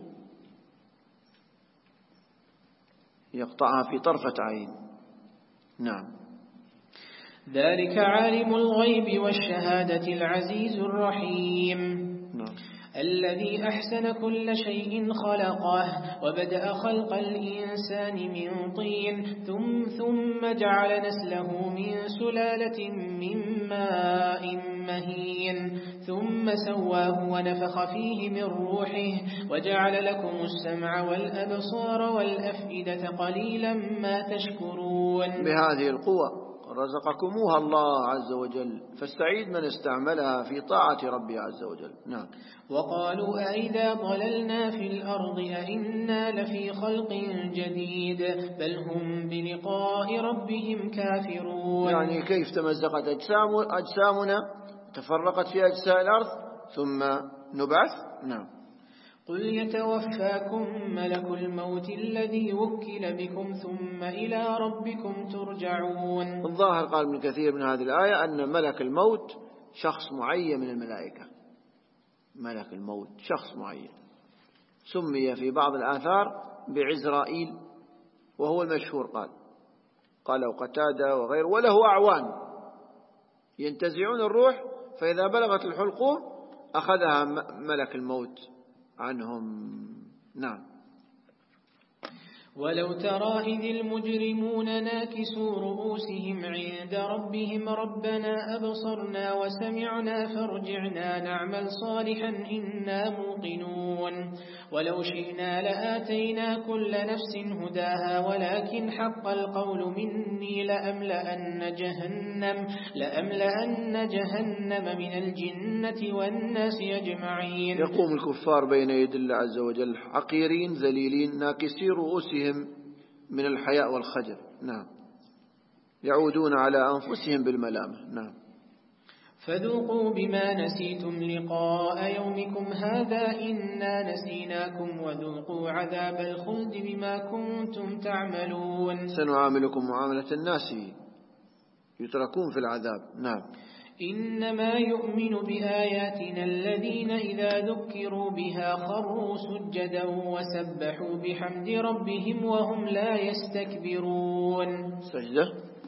يقطعها في طرفة عين. نعم. ذلك عالم الغيب والشهادة العزيز الرحيم. نعم. الذي أحسن كل شيء خلقه وبدأ خلق الإنسان من طين ثم جعل نسله من سلالة من ماء مهين ثم سواه ونفخ فيه من روحه وجعل لكم السمع والأبصار والأفئدة قليلا ما تشكرون. بهذه القوة رزقكموها الله عز وجل فاستعيد من استعملها في طاعة ربي عز وجل. نعم. وقالوا أئذا ضللنا في الأرض أئنا لفي خلق جديد بل هم بلقاء ربهم كافرون. يعني كيف تمزقت أجسامنا تفرقت في أجزاء الأرض ثم نبعث. نعم. قل يتوفاكم ملك الموت الذي وكل بكم ثم إلى ربكم ترجعون. الظاهر قال ابن كثير من هذه الآية أن ملك الموت شخص معين من الملائكة. ملك الموت شخص معين سمي في بعض الآثار بعزرائيل وهو المشهور قال قتادة وغيره وله أعوان ينتزعون الروح فإذا بلغت الحلقوم أخذها ملك الموت عنهم. نعم. ولو ترى إذ المجرمون ناكسوا رؤوسهم عند ربهم ربنا أبصرنا وسمعنا فارجعنا نعمل صالحا إنا موقنون ولو شئنا لآتينا كل نفس هداها ولكن حق القول مني لأملأن جهنم من الجنة والناس أجمعين. يقوم الكفار بين يد الله عز وجل حقيرين ذليلين ناكسي رؤوسهم من الحياء والخجل. نعم. يعودون على أنفسهم بالملامة. نعم. فذوقوا بما نسيتم لقاء يومكم هذا إنا نسيناكم وذوقوا عذاب الخلد بما كنتم تعملون. سنعاملكم معاملة الناس يتركون في العذاب. نعم. إنما يؤمن بآياتنا الذين إذا ذكروا بها خروا سجدا وسبحوا بحمد ربهم وهم لا يستكبرون. سجدة.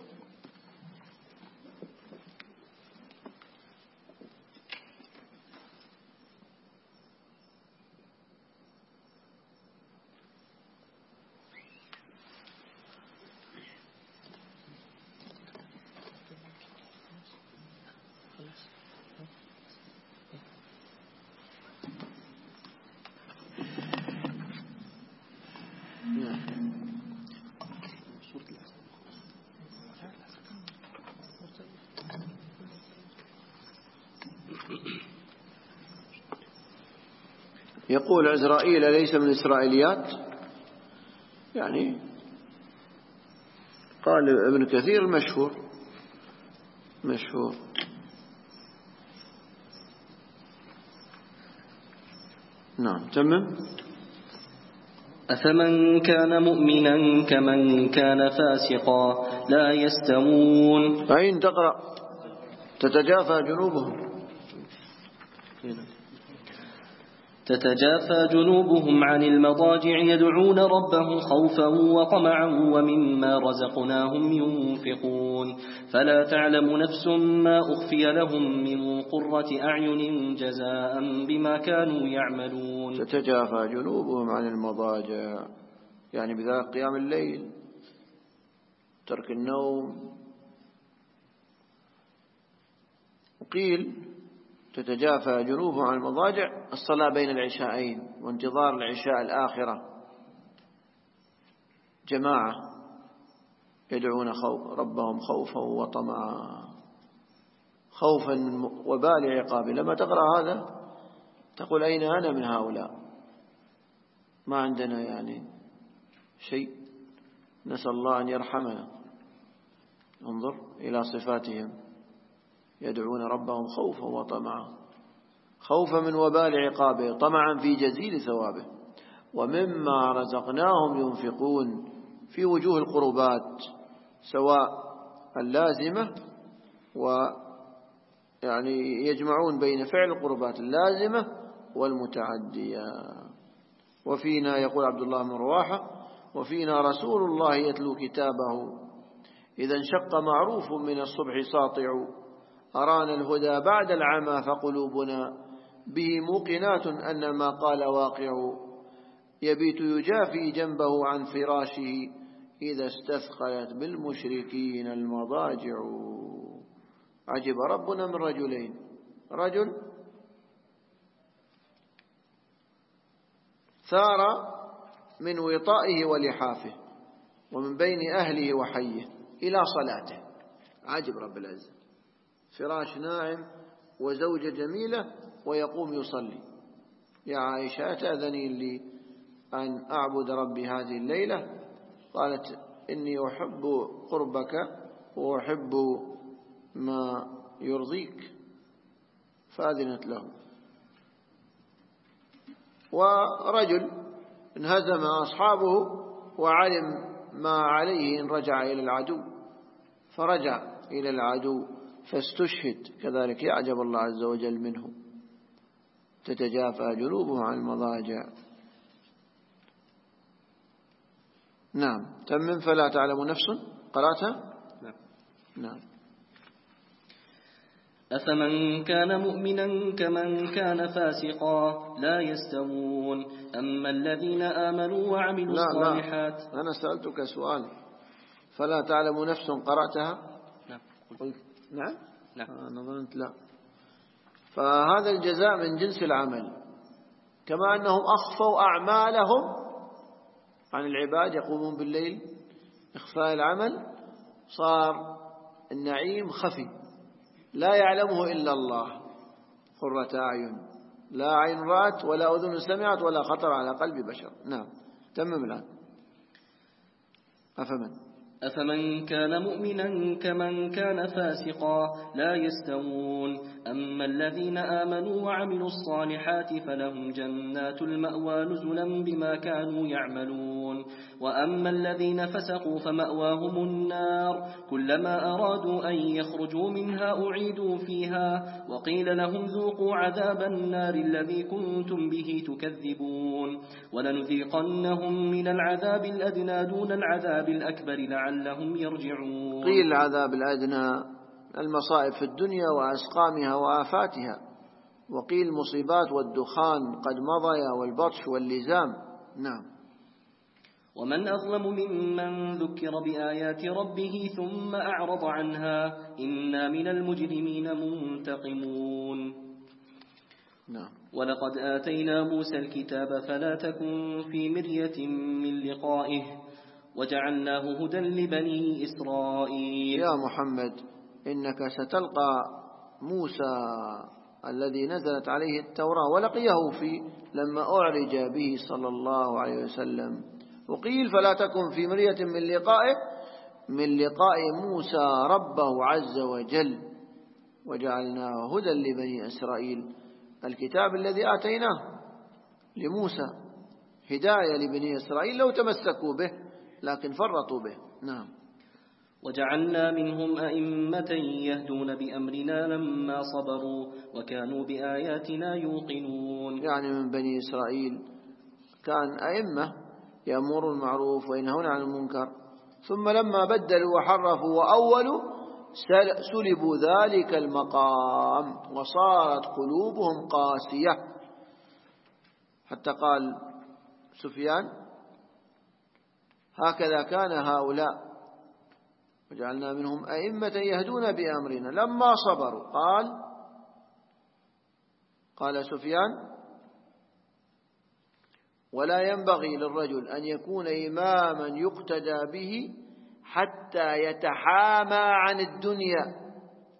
يقول عزرائيل ليس من الإسرائيليات، يعني قال ابن كثير المشهور مشهور. نعم. تمام. أفمن كان مؤمنا كمن كان فاسقا لا يستوون. فإن تقرأ تتجافى جنوبهم عن المضاجع يدعون ربهم خوفا وطمعا ومما رزقناهم ينفقون فلا تعلم نفس ما أخفي لهم من قرة أعين جزاء بما كانوا يعملون. تتجافى جنوبهم عن المضاجع، يعني بذلك قيام الليل، ترك النوم. وقيل تتجافى جنوبهم عن المضاجع الصلاة بين العشاءين وانتظار العشاء الآخرة، جماعة يدعون ربهم خوفا وطمعا، خوفا من وبال عقابه. لما تقرأ هذا تقول أين أنا من هؤلاء؟ ما عندنا يعني شيء، نسأل الله أن يرحمنا. انظر إلى صفاتهم، يدعون ربهم خوفا وطمعا، خوفا من وبال عقابه، طمعا في جزيل ثوابه، ومما رزقناهم ينفقون في وجوه القربات سواء اللازمة يعني يجمعون بين فعل القربات اللازمة والمتعدية. وفينا يقول عبد الله بن رواحة وفينا رسول الله يتلو كتابه إذا انشق معروف من الصبح ساطع أرانا الهدى بعد العمى فقلوبنا به موقنات أن ما قال واقع يبيت يجافي جنبه عن فراشه إذا استثقلت بالمشركين المضاجع. عجب ربنا من رجلين، رجل ثار من وطائه ولحافه ومن بين أهله وحيه إلى صلاته. عجب رب العزة، فراش ناعم وزوجة جميلة ويقوم يصلي. يا عائشة تأذني لي أن أعبد ربي هذه الليلة؟ قالت إني أحب قربك وأحب ما يرضيك، فأذنت له. ورجل انهزم أصحابه وعلم ما عليه إن رجع إلى العدو، فرجع إلى العدو فاستشهد كذلك. يعجب الله عز وجل منه. تتجافى جنوبه عن المضاجع. نعم. تمم. فلا تعلم نفس. قرأتها؟ نعم. أفمن كان مؤمنا كمن كان فاسقا لا يستوون أما الذين آمنوا وعملوا الصالحات. لا، أنا سألتك سؤال، فلا تعلم نفس قرأتها؟ نعم. قلت نعم. نعم. أنا ظننت لا. فهذا الجزاء من جنس العمل، كما أنهم أخفوا أعمالهم عن العباد، يقومون بالليل إخفاء العمل، صار النعيم خفي لا يعلمه إلا الله، قرة أعين لا عين رأت ولا أذن سمعت ولا خطر على قلب بشر. نعم، تمم الآن. أفمن كان مؤمنا كمن كان فاسقا لا يستوون أما الذين آمنوا وعملوا الصالحات فلهم جنات المأوى نزلا بما كانوا يعملون وأما الذين فسقوا فمأواهم النار كلما أرادوا أن يخرجوا منها أعيدوا فيها وقيل لهم ذوقوا عذاب النار الذي كنتم به تكذبون ولنذيقنهم من العذاب الأدنى دون العذاب الأكبر لعلهم يرجعون. قيل العذاب الأدنى المصائب في الدنيا وأسقامها وآفاتها، وقيل مصيبات والدخان قد مضيا والبطش واللزام. نعم. ومن أظلم ممن ذكر بآيات ربه ثم أعرض عنها إنا من المجرمين منتقمون. نعم. ولقد آتينا موسى الكتاب فلا تكن في مرية من لقائه وجعلناه هدى لبني إسرائيل. يا محمد إنك ستلقى موسى الذي نزلت عليه التوراة ولقيه فيه لما أعرج به صلى الله عليه وسلم. وقيل فلا تكن في مرية من لقاء موسى ربه عز وجل وجعلناه هدى لبني إسرائيل، الكتاب الذي آتيناه لموسى هداية لبني إسرائيل لو تمسكوا به لكن فرطوا به. نعم. وجعلنا منهم أئمة يهدون بأمرنا لما صبروا وكانوا بآياتنا يوقنون. يعني من بني إسرائيل كان أئمة يأمرون بالمعروف وينهون عن المنكر، ثم لما بدلوا وحرفوا وأولوا سلبوا ذلك المقام وصارت قلوبهم قاسية، حتى قال سفيان هكذا كان هؤلاء وجعلنا منهم أئمة يهدون بأمرنا لما صبروا. قال سفيان ولا ينبغي للرجل أن يكون إماما يقتدى به حتى يتحامى عن الدنيا.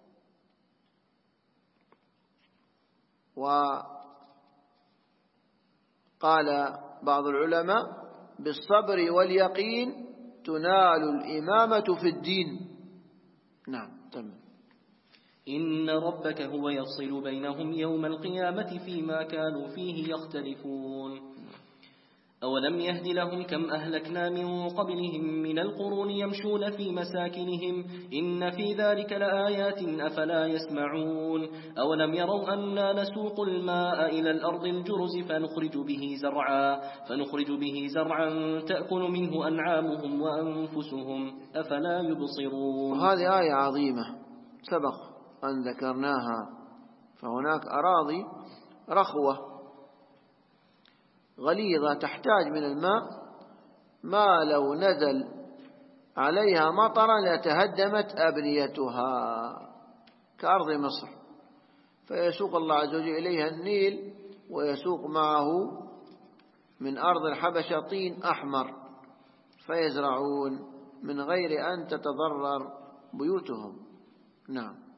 وقال بعض العلماء بالصبر واليقين تنال الإمامة في الدين. نعم. تمام. إن ربك هو يفصل بينهم يوم القيامة فيما كانوا فيه يختلفون. أولم يهد لهم كم أهلكنا من قبلهم من القرون يمشون في مساكنهم إن في ذلك لآيات أفلا يسمعون. أولم يروا أنا نسوق الماء إلى الأرض الجرز فنخرج به زرعا تأكل منه أنعامهم وأنفسهم أفلا يبصرون. وهذه آية عظيمة سبق أن ذكرناها. فهناك أراضي رخوة غليظة تحتاج من الماء، ما لو نزل عليها مطرا لتهدمت أبنيتها كأرض مصر، فيسوق الله عز وجل إليها النيل ويسوق معه من أرض الحبشة طين أحمر فيزرعون من غير أن تتضرر بيوتهم. نعم.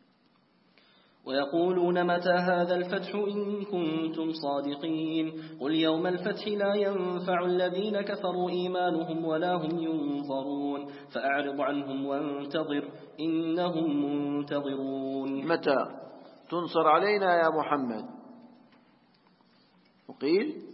ويقولون متى هذا الفتح إن كنتم صادقين قل يوم الفتح لا ينفع الذين كفروا إيمانهم ولا هم ينظرون فأعرض عنهم وانتظر إنهم منتظرون. متى تنصر علينا يا محمد؟ وقيل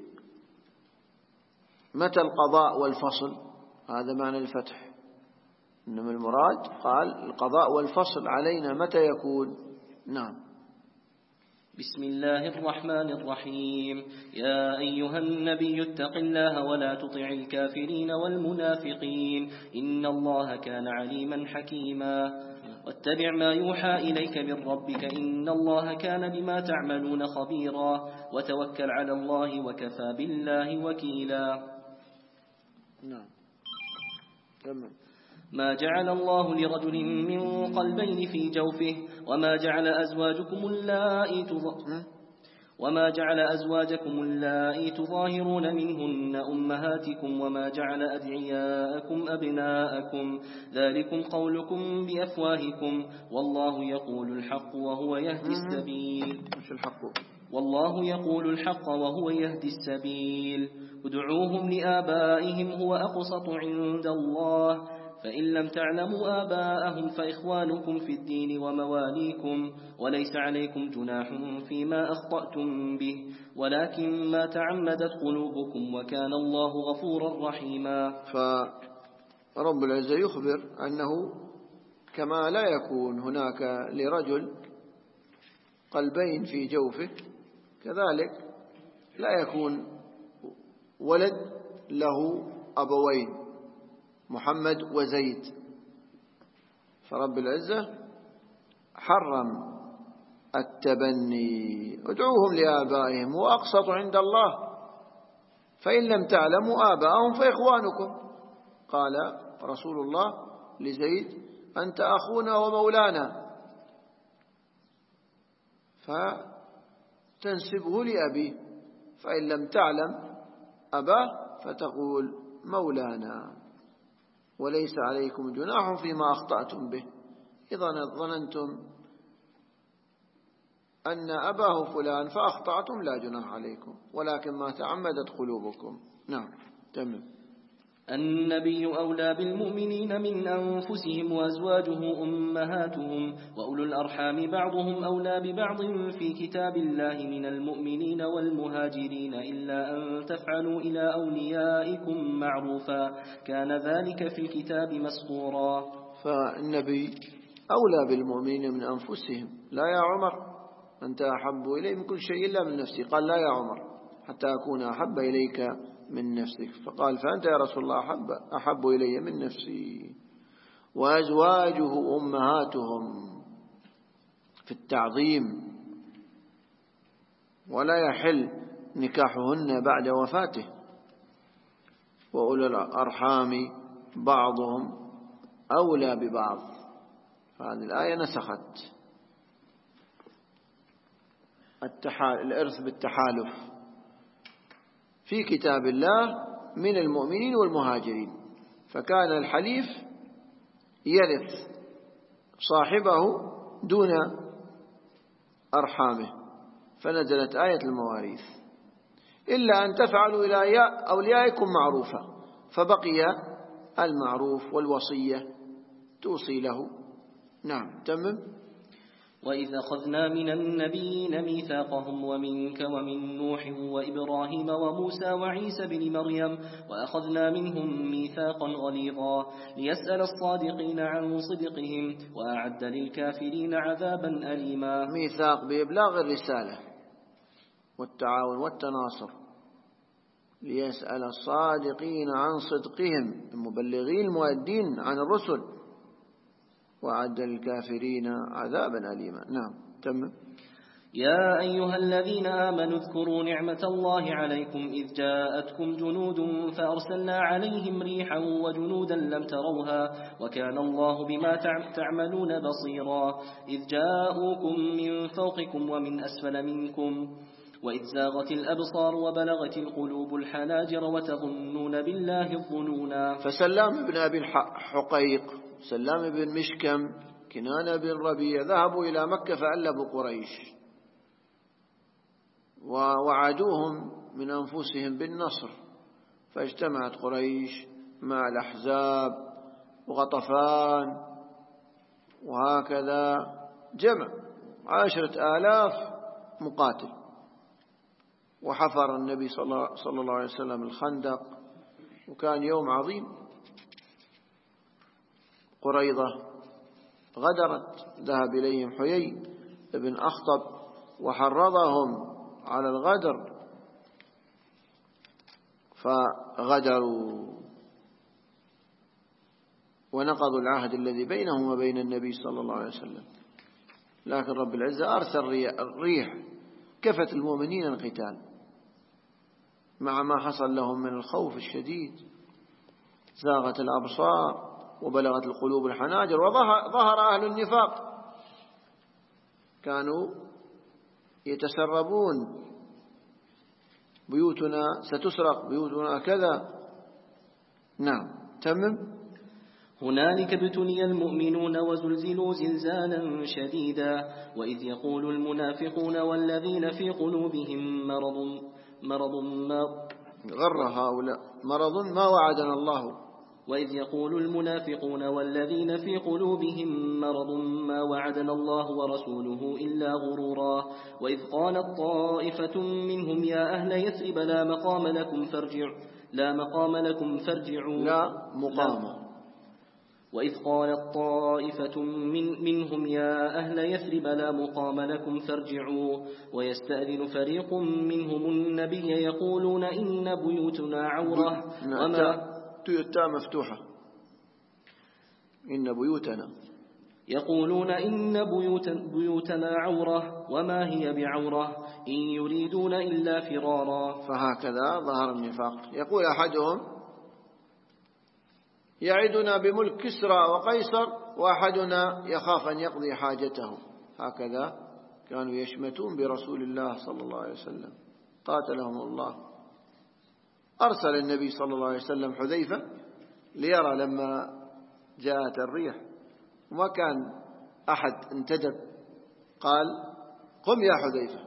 متى القضاء والفصل؟ هذا معنى الفتح، إنما المراد قال القضاء والفصل علينا متى يكون؟ نعم. بسم الله الرحمن الرحيم. يا أيها النبي اتق الله ولا تطع الكافرين والمنافقين إن الله كان عليما حكيما. واتبع ما يوحى إليك من ربك إن الله كان بما تعملون خبيرا. وتوكل على الله وكفى بالله وكيلا. نعم. تمام. ما جعل الله لرجل من قلبين في جوفه وما جعل أزواجكم اللائي تظاهرون منهن أمهاتكم وما جعل أدعياءكم أبناءكم ذلكم قولكم بأفواهكم والله يقول الحق وهو يهدي السبيل. والله يقول الحق وهو يهدي السبيل. ادعوهم لآبائهم هو أقسط عند الله فإن لم تعلموا آباءهم فإخوانكم في الدين ومواليكم وليس عليكم جناح فيما أخطأتم به ولكن ما تعمدت قلوبكم وكان الله غفورا رحيما. فرب العزة يخبر أنه كما لا يكون هناك لرجل قلبين في جوفه كذلك لا يكون ولد له أبوين محمد وزيد. فرب العزة حرم التبني. ادعوهم لآبائهم وأقسط عند الله فإن لم تعلموا آباءهم فإخوانكم. قال رسول الله لزيد أنت أخونا ومولانا فتنسبه لأبيه فإن لم تعلم أباه فتقول مولانا وليس عليكم جناح فيما أخطأتم به إذا ظننتم أن أباه فلان فأخطأتم لا جناح عليكم ولكن ما تعمدت قلوبكم. نعم. تمام. النبي أولى بالمؤمنين من أنفسهم وأزواجه أمهاتهم وأولو الأرحام بعضهم أولى ببعض في كتاب الله من المؤمنين والمهاجرين إلا أن تفعلوا إلى أوليائكم معروفا كان ذلك في الكتاب مسطورا. فالنبي أولى بالمؤمنين من أنفسهم. لا يا عمر أنت أحب إلي من كل شيء إلا من نفسي. قال لا يا عمر حتى أكون أحب إليك من نفسك. فقال فأنت يا رسول الله أحب إلي من نفسي. وأزواجه أمهاتهم في التعظيم ولا يحل نكاحهن بعد وفاته. وأولو الأرحام بعضهم أولى ببعض. فهذه الآية نسخت الإرث بالتحالف في كتاب الله من المؤمنين والمهاجرين. فكان الحليف يرث صاحبه دون أرحامه فنزلت آية المواريث إلا أن تفعلوا إلى أوليائكم معروفا فبقي المعروف والوصية توصي له. نعم. تمام. وإذ أخذنا من النبيين ميثاقهم ومنك ومن نوح وإبراهيم وموسى وعيسى بن مريم وأخذنا منهم ميثاقا غليظا ليسأل الصادقين عن صدقهم وأعد للكافرين عذابا أليما. ميثاق بإبلاغ الرسالة والتعاون والتناصر ليسأل الصادقين عن صدقهم المبلغين المؤدين عن الرسل وأعد للكافرين عذابا أليما. نعم. تم. يا أيها الذين آمنوا اذكروا نعمة الله عليكم إذ جاءتكم جنود فأرسلنا عليهم ريحا وجنودا لم تروها وكان الله بما تعملون بصيرا إذ جاءوكم من فوقكم ومن أسفل منكم وإذ زاغت الأبصار وبلغت القلوب الحناجر وتظنون بالله الظنونا. فسلام بن أبي حقيق سلام بن مشكم كنانة بن ربيع ذهبوا إلى مكة فألبوا قريش ووعدوهم من أنفسهم بالنصر فاجتمعت قريش مع الأحزاب وغطفان وهكذا جمع 10,000 مقاتل وحفر النبي صلى الله عليه وسلم الخندق وكان يوم عظيم. قريظة غدرت ذهب إليهم حيي بن أخطب وحرضهم على الغدر فغدروا ونقضوا العهد الذي بينهم وبين النبي صلى الله عليه وسلم. لكن رب العزة أرسل الريح كفت المؤمنين القتال مع ما حصل لهم من الخوف الشديد. زاغت الأبصار وبلغت القلوب الحناجر وظهر أهل النفاق كانوا يتسربون بيوتنا ستسرق بيوتنا كذا. نعم تمم. هنالك ابتلي المؤمنون وزلزلوا زلزالا شديدا وإذ يقول المنافقون والذين في قلوبهم مرض ما غر هؤلاء مرض ما وعدنا الله. وإذ يقول المنافقون والذين في قلوبهم مرض ما وعدنا الله ورسوله إلا غرورا. وإذ قالت طائفة منهم يا أهل يثرب لا مقام لكم فارجعوا. وإذ قالت طائفة منهم يا أهل يثرب لا مقام لكم فارجعوا ويستأذن فريق منهم النبي يقولون إن بيوتنا عورة وما التاء مفتوحة. إن بيوتنا يقولون إن بيوتنا عورة وما هي بعورة إن يريدون إلا فرارا. فهكذا ظهر النفاق. يقول أحدهم يعدنا بملك كسرى وقيصر وأحدنا يخاف أن يقضي حاجته. هكذا كانوا يشمتون برسول الله صلى الله عليه وسلم قاتلهم الله. أرسل النبي صلى الله عليه وسلم حذيفة ليرى لما جاءت الريح وما كان أحد انتدب قال قم يا حذيفة.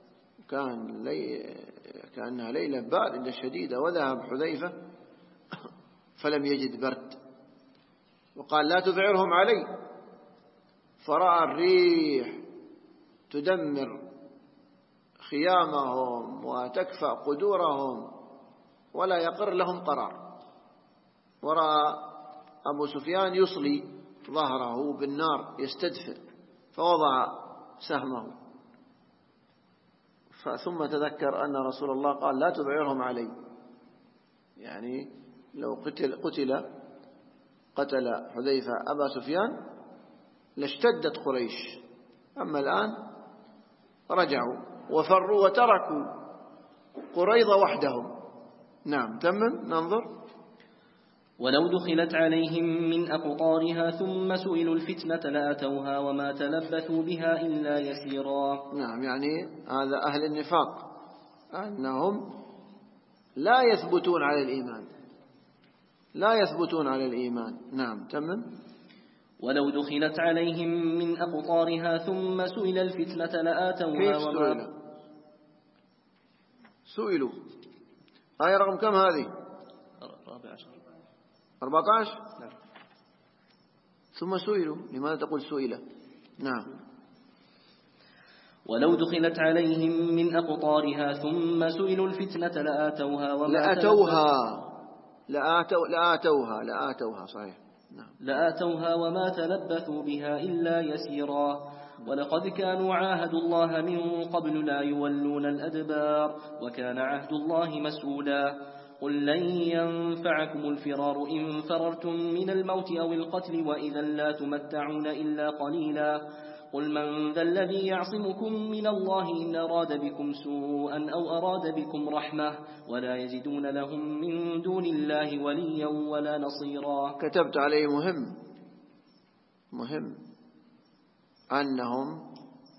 كأنها ليلة باردة شديدة وذهب حذيفة فلم يجد برد وقال لا تذعرهم علي. فرأى الريح تدمر خيامهم وتكفأ قدورهم ولا يقر لهم قرار. ورأى أبو سفيان يصلي ظهره بالنار يستدفئ فوضع سهمه. ثم تذكر أن رسول الله قال لا تذعرهم علي، يعني لو قتل حذيفة أبا سفيان لاشتدت قريش. أما الآن رجعوا وفروا وتركوا قريظة وحدهم. نعم تمم. ننظر. ولو دخلت عليهم من أقطارها ثم سئلوا الفتنة لأتوها وما تلبثوا بها إلا يسيرا. نعم يعني هذا أهل النفاق أنهم لا يثبتون على الإيمان. نعم تمم. ولو دخلت عليهم من أقطارها ثم سئل الفتنة لآتوها وما سئلوا. آية رقم كم هذه؟ 14. نعم. ثم سئلوا. لماذا تقول سئل؟ نعم. ولو دخلت عليهم من أقطارها ثم سئلوا الفتنة لآتوها وما لآتوها صحيح. نعم. لآتوها وما تلبثوا بها إلا يسيرا. ولقد كانوا عاهدوا الله من قبل لا يولون الأدبار وكان عهد الله مسؤولا. قل لن ينفعكم الفرار إن فررتم من الموت أو القتل وإذا لا تمتعون إلا قليلا. قل من ذا الذي يعصمكم من الله إن أراد بكم سوءا أو أراد بكم رحمة ولا يجدون لهم من دون الله وليا ولا نصيرا. كتبت عليه مهم أنهم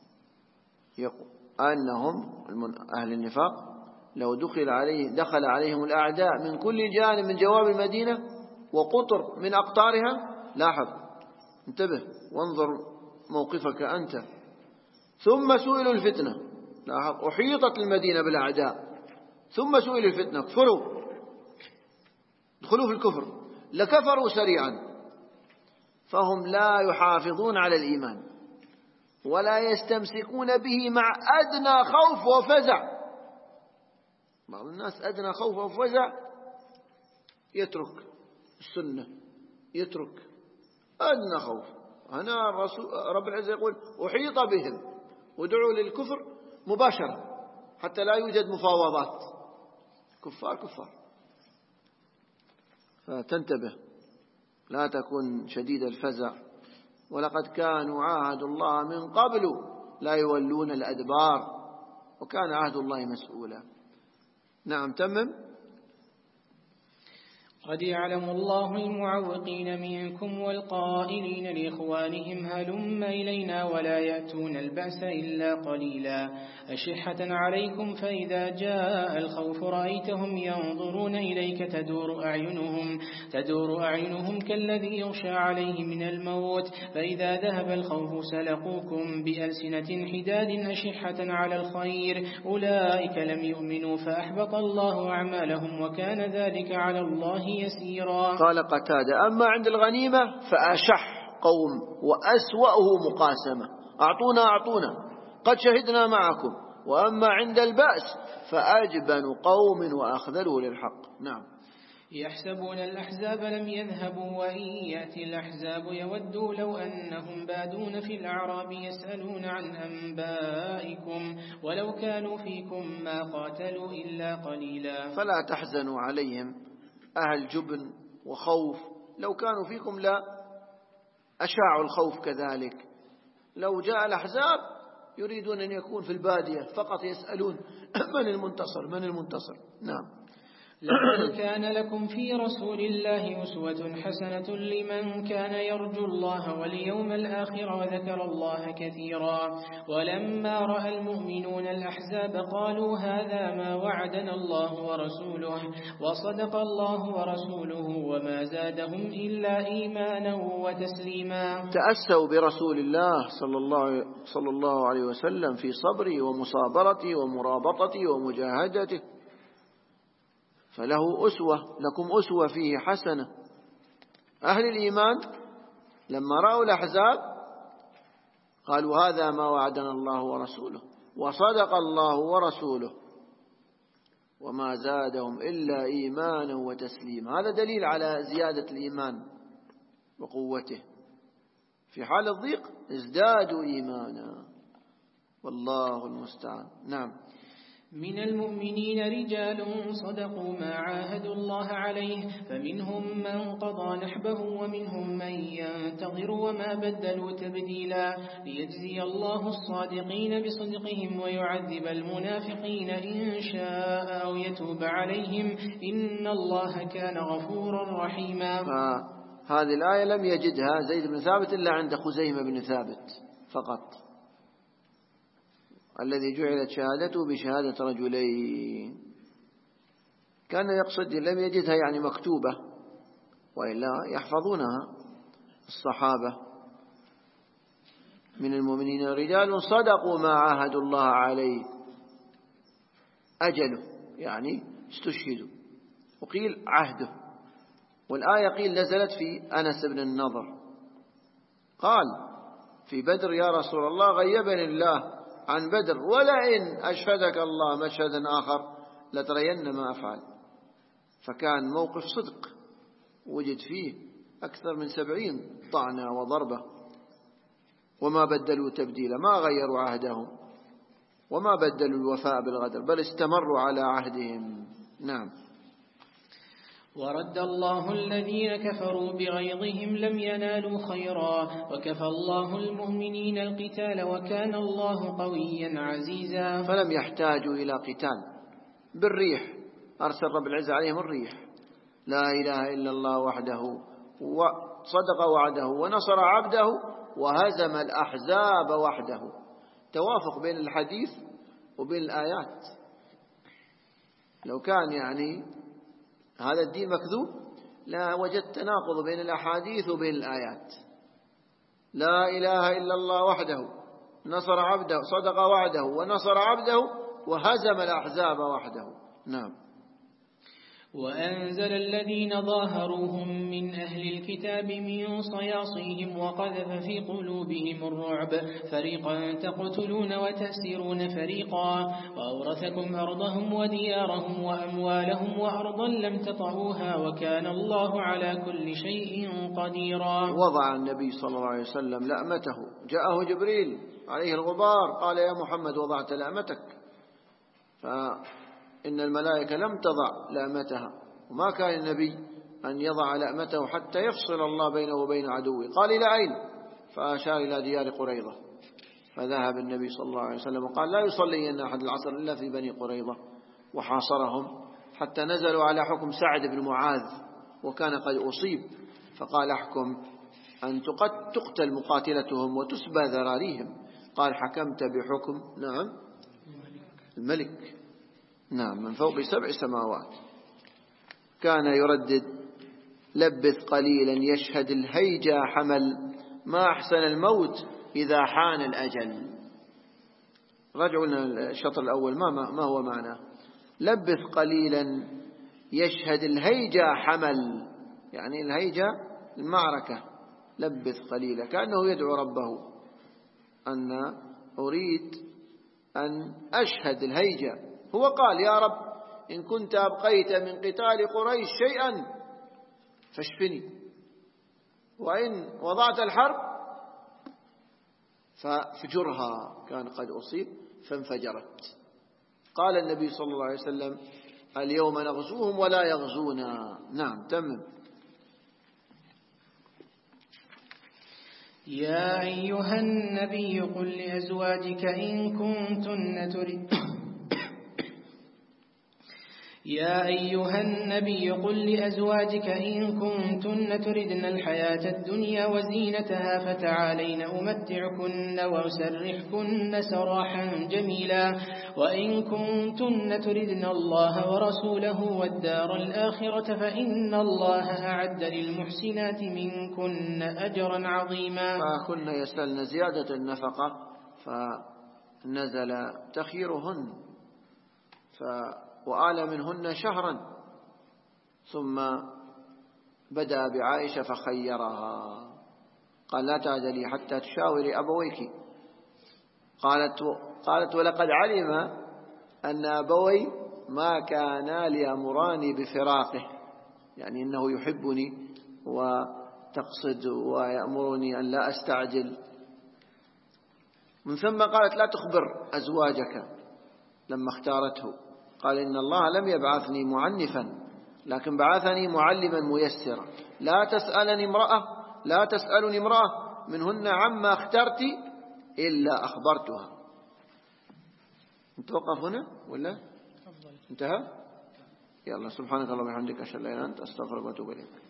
أهل النفاق لو دخل عليهم الأعداء من كل جانب من جواب المدينة وقطر من أقطارها. لاحظ انتبه وانظر موقفك أنت. ثم سئلوا الفتنة. لاحظ أحيطت المدينة بالأعداء ثم سئلوا الفتنة كفروا دخلوا في الكفر لكفروا سريعا. فهم لا يحافظون على الإيمان ولا يستمسكون به مع أدنى خوف وفزع. بعض الناس أدنى خوف وفزع يترك السنة، يترك أدنى خوف. هنا رب العزة يقول أحيط بهم ودعوا للكفر مباشرة حتى لا يوجد مفاوضات، كفار كفار. فتنتبه، لا تكن شديد الفزع. ولقد كانوا عاهدوا الله من قبل لا يولون الأدبار وكان عهد الله مسؤولا. نعم تمم. قد يعلم الله المعوقين منكم والقائلين لإخوانهم هلم إلينا ولا يأتون البأس إلا قليلا أشحة عليكم فإذا جاء الخوف رأيتهم ينظرون إليك تدور أعينهم كالذي يغشى عليه من الموت فإذا ذهب الخوف سلقوكم بألسنة حداد أشحة على الخير أولئك لم يؤمنوا فأحبط الله أعمالهم وكان ذلك على الله يسيرا. قال قتادة: أما عند الغنيمة فأشح قوم وأسوأه مقاسمة، أعطونا قد شهدنا معكم. وأما عند البأس فأجبن قوم وأخذلوا للحق. نعم. يحسبون الأحزاب لم يذهبوا وإن يأتي الأحزاب يودوا لو أنهم بادون في الأعراب يسألون عن أنبائكم ولو كانوا فيكم ما قاتلوا إلا قليلا. فلا تحزنوا عليهم أهل جبن وخوف، لو كانوا فيكم لا أشاعوا الخوف كذلك. لو جاء الأحزاب يريدون أن يكون في البادية فقط يسألون من المنتصر. نعم. لقد كان لكم في رسول الله أسوة حسنة لمن كان يرجو الله واليوم الآخر وذكر الله كثيرا. ولما رأى المؤمنون الأحزاب قالوا هذا ما وعدنا الله ورسوله وصدق الله ورسوله وما زادهم إلا إيمانا وتسليما. تأسوا برسول الله صلى الله عليه وسلم في صبره ومصابرته ومرابطته ومجاهدته، فله أسوة، لكم أسوة فيه حسنة. أهل الإيمان لما رأوا الأحزاب قالوا هذا ما وعدنا الله ورسوله وصدق الله ورسوله وما زادهم إلا إيمانا وتسليما. هذا دليل على زيادة الإيمان وقوته. في حال الضيق ازدادوا إيمانا، والله المستعان. نعم. من المؤمنين رجال صدقوا ما عاهدوا الله عليه فمنهم من قضى نحبه ومنهم من ينتظر وما بدلوا تبديلا ليجزي الله الصادقين بصدقهم ويعذب المنافقين إن شاء أو يتوب عليهم إن الله كان غفورا رحيما. هذه الآية لم يجدها زيد بن ثابت إلا عند خزيمة بن ثابت فقط، الذي جعلت شهادته بشهادة رجلين. كان يقصد لم يجدها يعني مكتوبة، وإلا يحفظونها الصحابة. من المؤمنين رجال صدقوا ما عاهدوا الله عليه أجله، يعني استشهدوا، وقيل عهده. والآية قيل نزلت في أنس بن النضر قال في بدر: يا رسول الله غيبني الله عن بدر ولئن أشهدك الله مشهدا آخر لترين ما أفعل. فكان موقف صدق وجد فيه أكثر من 70 طعنة وضربة، وما بدلوا تبديلا، ما غيروا عهدهم وما بدلوا الوفاء بالغدر، بل استمروا على عهدهم. نعم. ورد الله الذين كفروا بغيظهم لم ينالوا خيرا وكفى الله المؤمنين القتال وكان الله قويا عزيزا. فلم يحتاجوا إلى قتال بالريح، أرسل رب العزة عليهم الريح. لا إله إلا الله وحده وصدق وعده ونصر عبده وهزم الأحزاب وحده. توافق بين الحديث وبين الآيات. لو كان يعني هذا الدين مكذوب لا وجدت تناقض بين الأحاديث وبين الآيات. لا إله إلا الله وحده نصر عبده صدق وعده ونصر عبده وهزم الأحزاب وحده. نعم. وأنزل الذين ظاهروهم من أهل الكتاب من صياصيهم وقذف في قلوبهم الرعب فريقا تقتلون وتأسرون فريقا وأورثكم أرضهم وديارهم وأموالهم وأرضا لم تطعوها وكان الله على كل شيء قديرا. وضع النبي صلى الله عليه وسلم لأمته، جاءه جبريل عليه الغبار. قال يا محمد وضعت لأمتك؟ فإن الملائكة لم تضع لأمتها، وما كان النبي أن يضع لأمته حتى يفصل الله بينه وبين عدوه. قال إلى أين؟ فأشار إلى ديار قريظة، فذهب النبي صلى الله عليه وسلم وقال لا يصلين أحد العصر إلا في بني قريظة، وحاصرهم حتى نزلوا على حكم سعد بن معاذ وكان قد أصيب، فقال احكم أن تقتل مقاتلتهم وتسبى ذراريهم. قال حكمت بحكم نعم الملك، نعم، من فوق 7 سماوات. كان يردد لبث قليلا يشهد الهيجا حمل، ما أحسن الموت إذا حان الأجل. رجعوا لنا الشطر الأول ما هو معناه. لبث قليلا يشهد الهيجا حمل، يعني الهيجا المعركة. لبث قليلا كأنه يدعو ربه أن أريد أن أشهد الهيجا. هو قال يا رب إن كنت أبقيت من قتال قريش شيئا فاشفني، وإن وضعت الحرب فافجرها. كان قد أصيب فانفجرت. قال النبي صلى الله عليه وسلم اليوم نغزوهم ولا يغزونا. نعم تمم. يا أيها النبي قل لأزواجك إن كنتن تردن الحياة الدنيا وزينتها فتعالين أمتعكن وأسرحكن سراحا جميلا، وإن كنتن تردن الله ورسوله والدار الآخرة فإن الله أعد للمحسنات منكن أجرا عظيما. فكن يسألن زيادة النفقة فنزل تخيرهن وآل منهن شهرا، ثم بدأ بعائشة فخيرها. قال لا تعجلي حتى تشاوري أبويك. قالت ولقد علم أن أبوي ما كانا ليأمراني بفراقه، يعني إنه يحبني وتقصد ويأمرني أن لا أستعجل. من ثم قالت لا تخبر أزواجك لما اختارته. قال إن الله لم يبعثني معنفا لكن بعثني معلما ميسرا. لا تسألني امرأة منهن عما اخترت إلا أخبرتها. نتوقف هنا ولا انتهى؟ يلا سبحانك اللهم وبحمدك أشهد أن لا إله إلا أنت أستغفرك وأتوب إليك.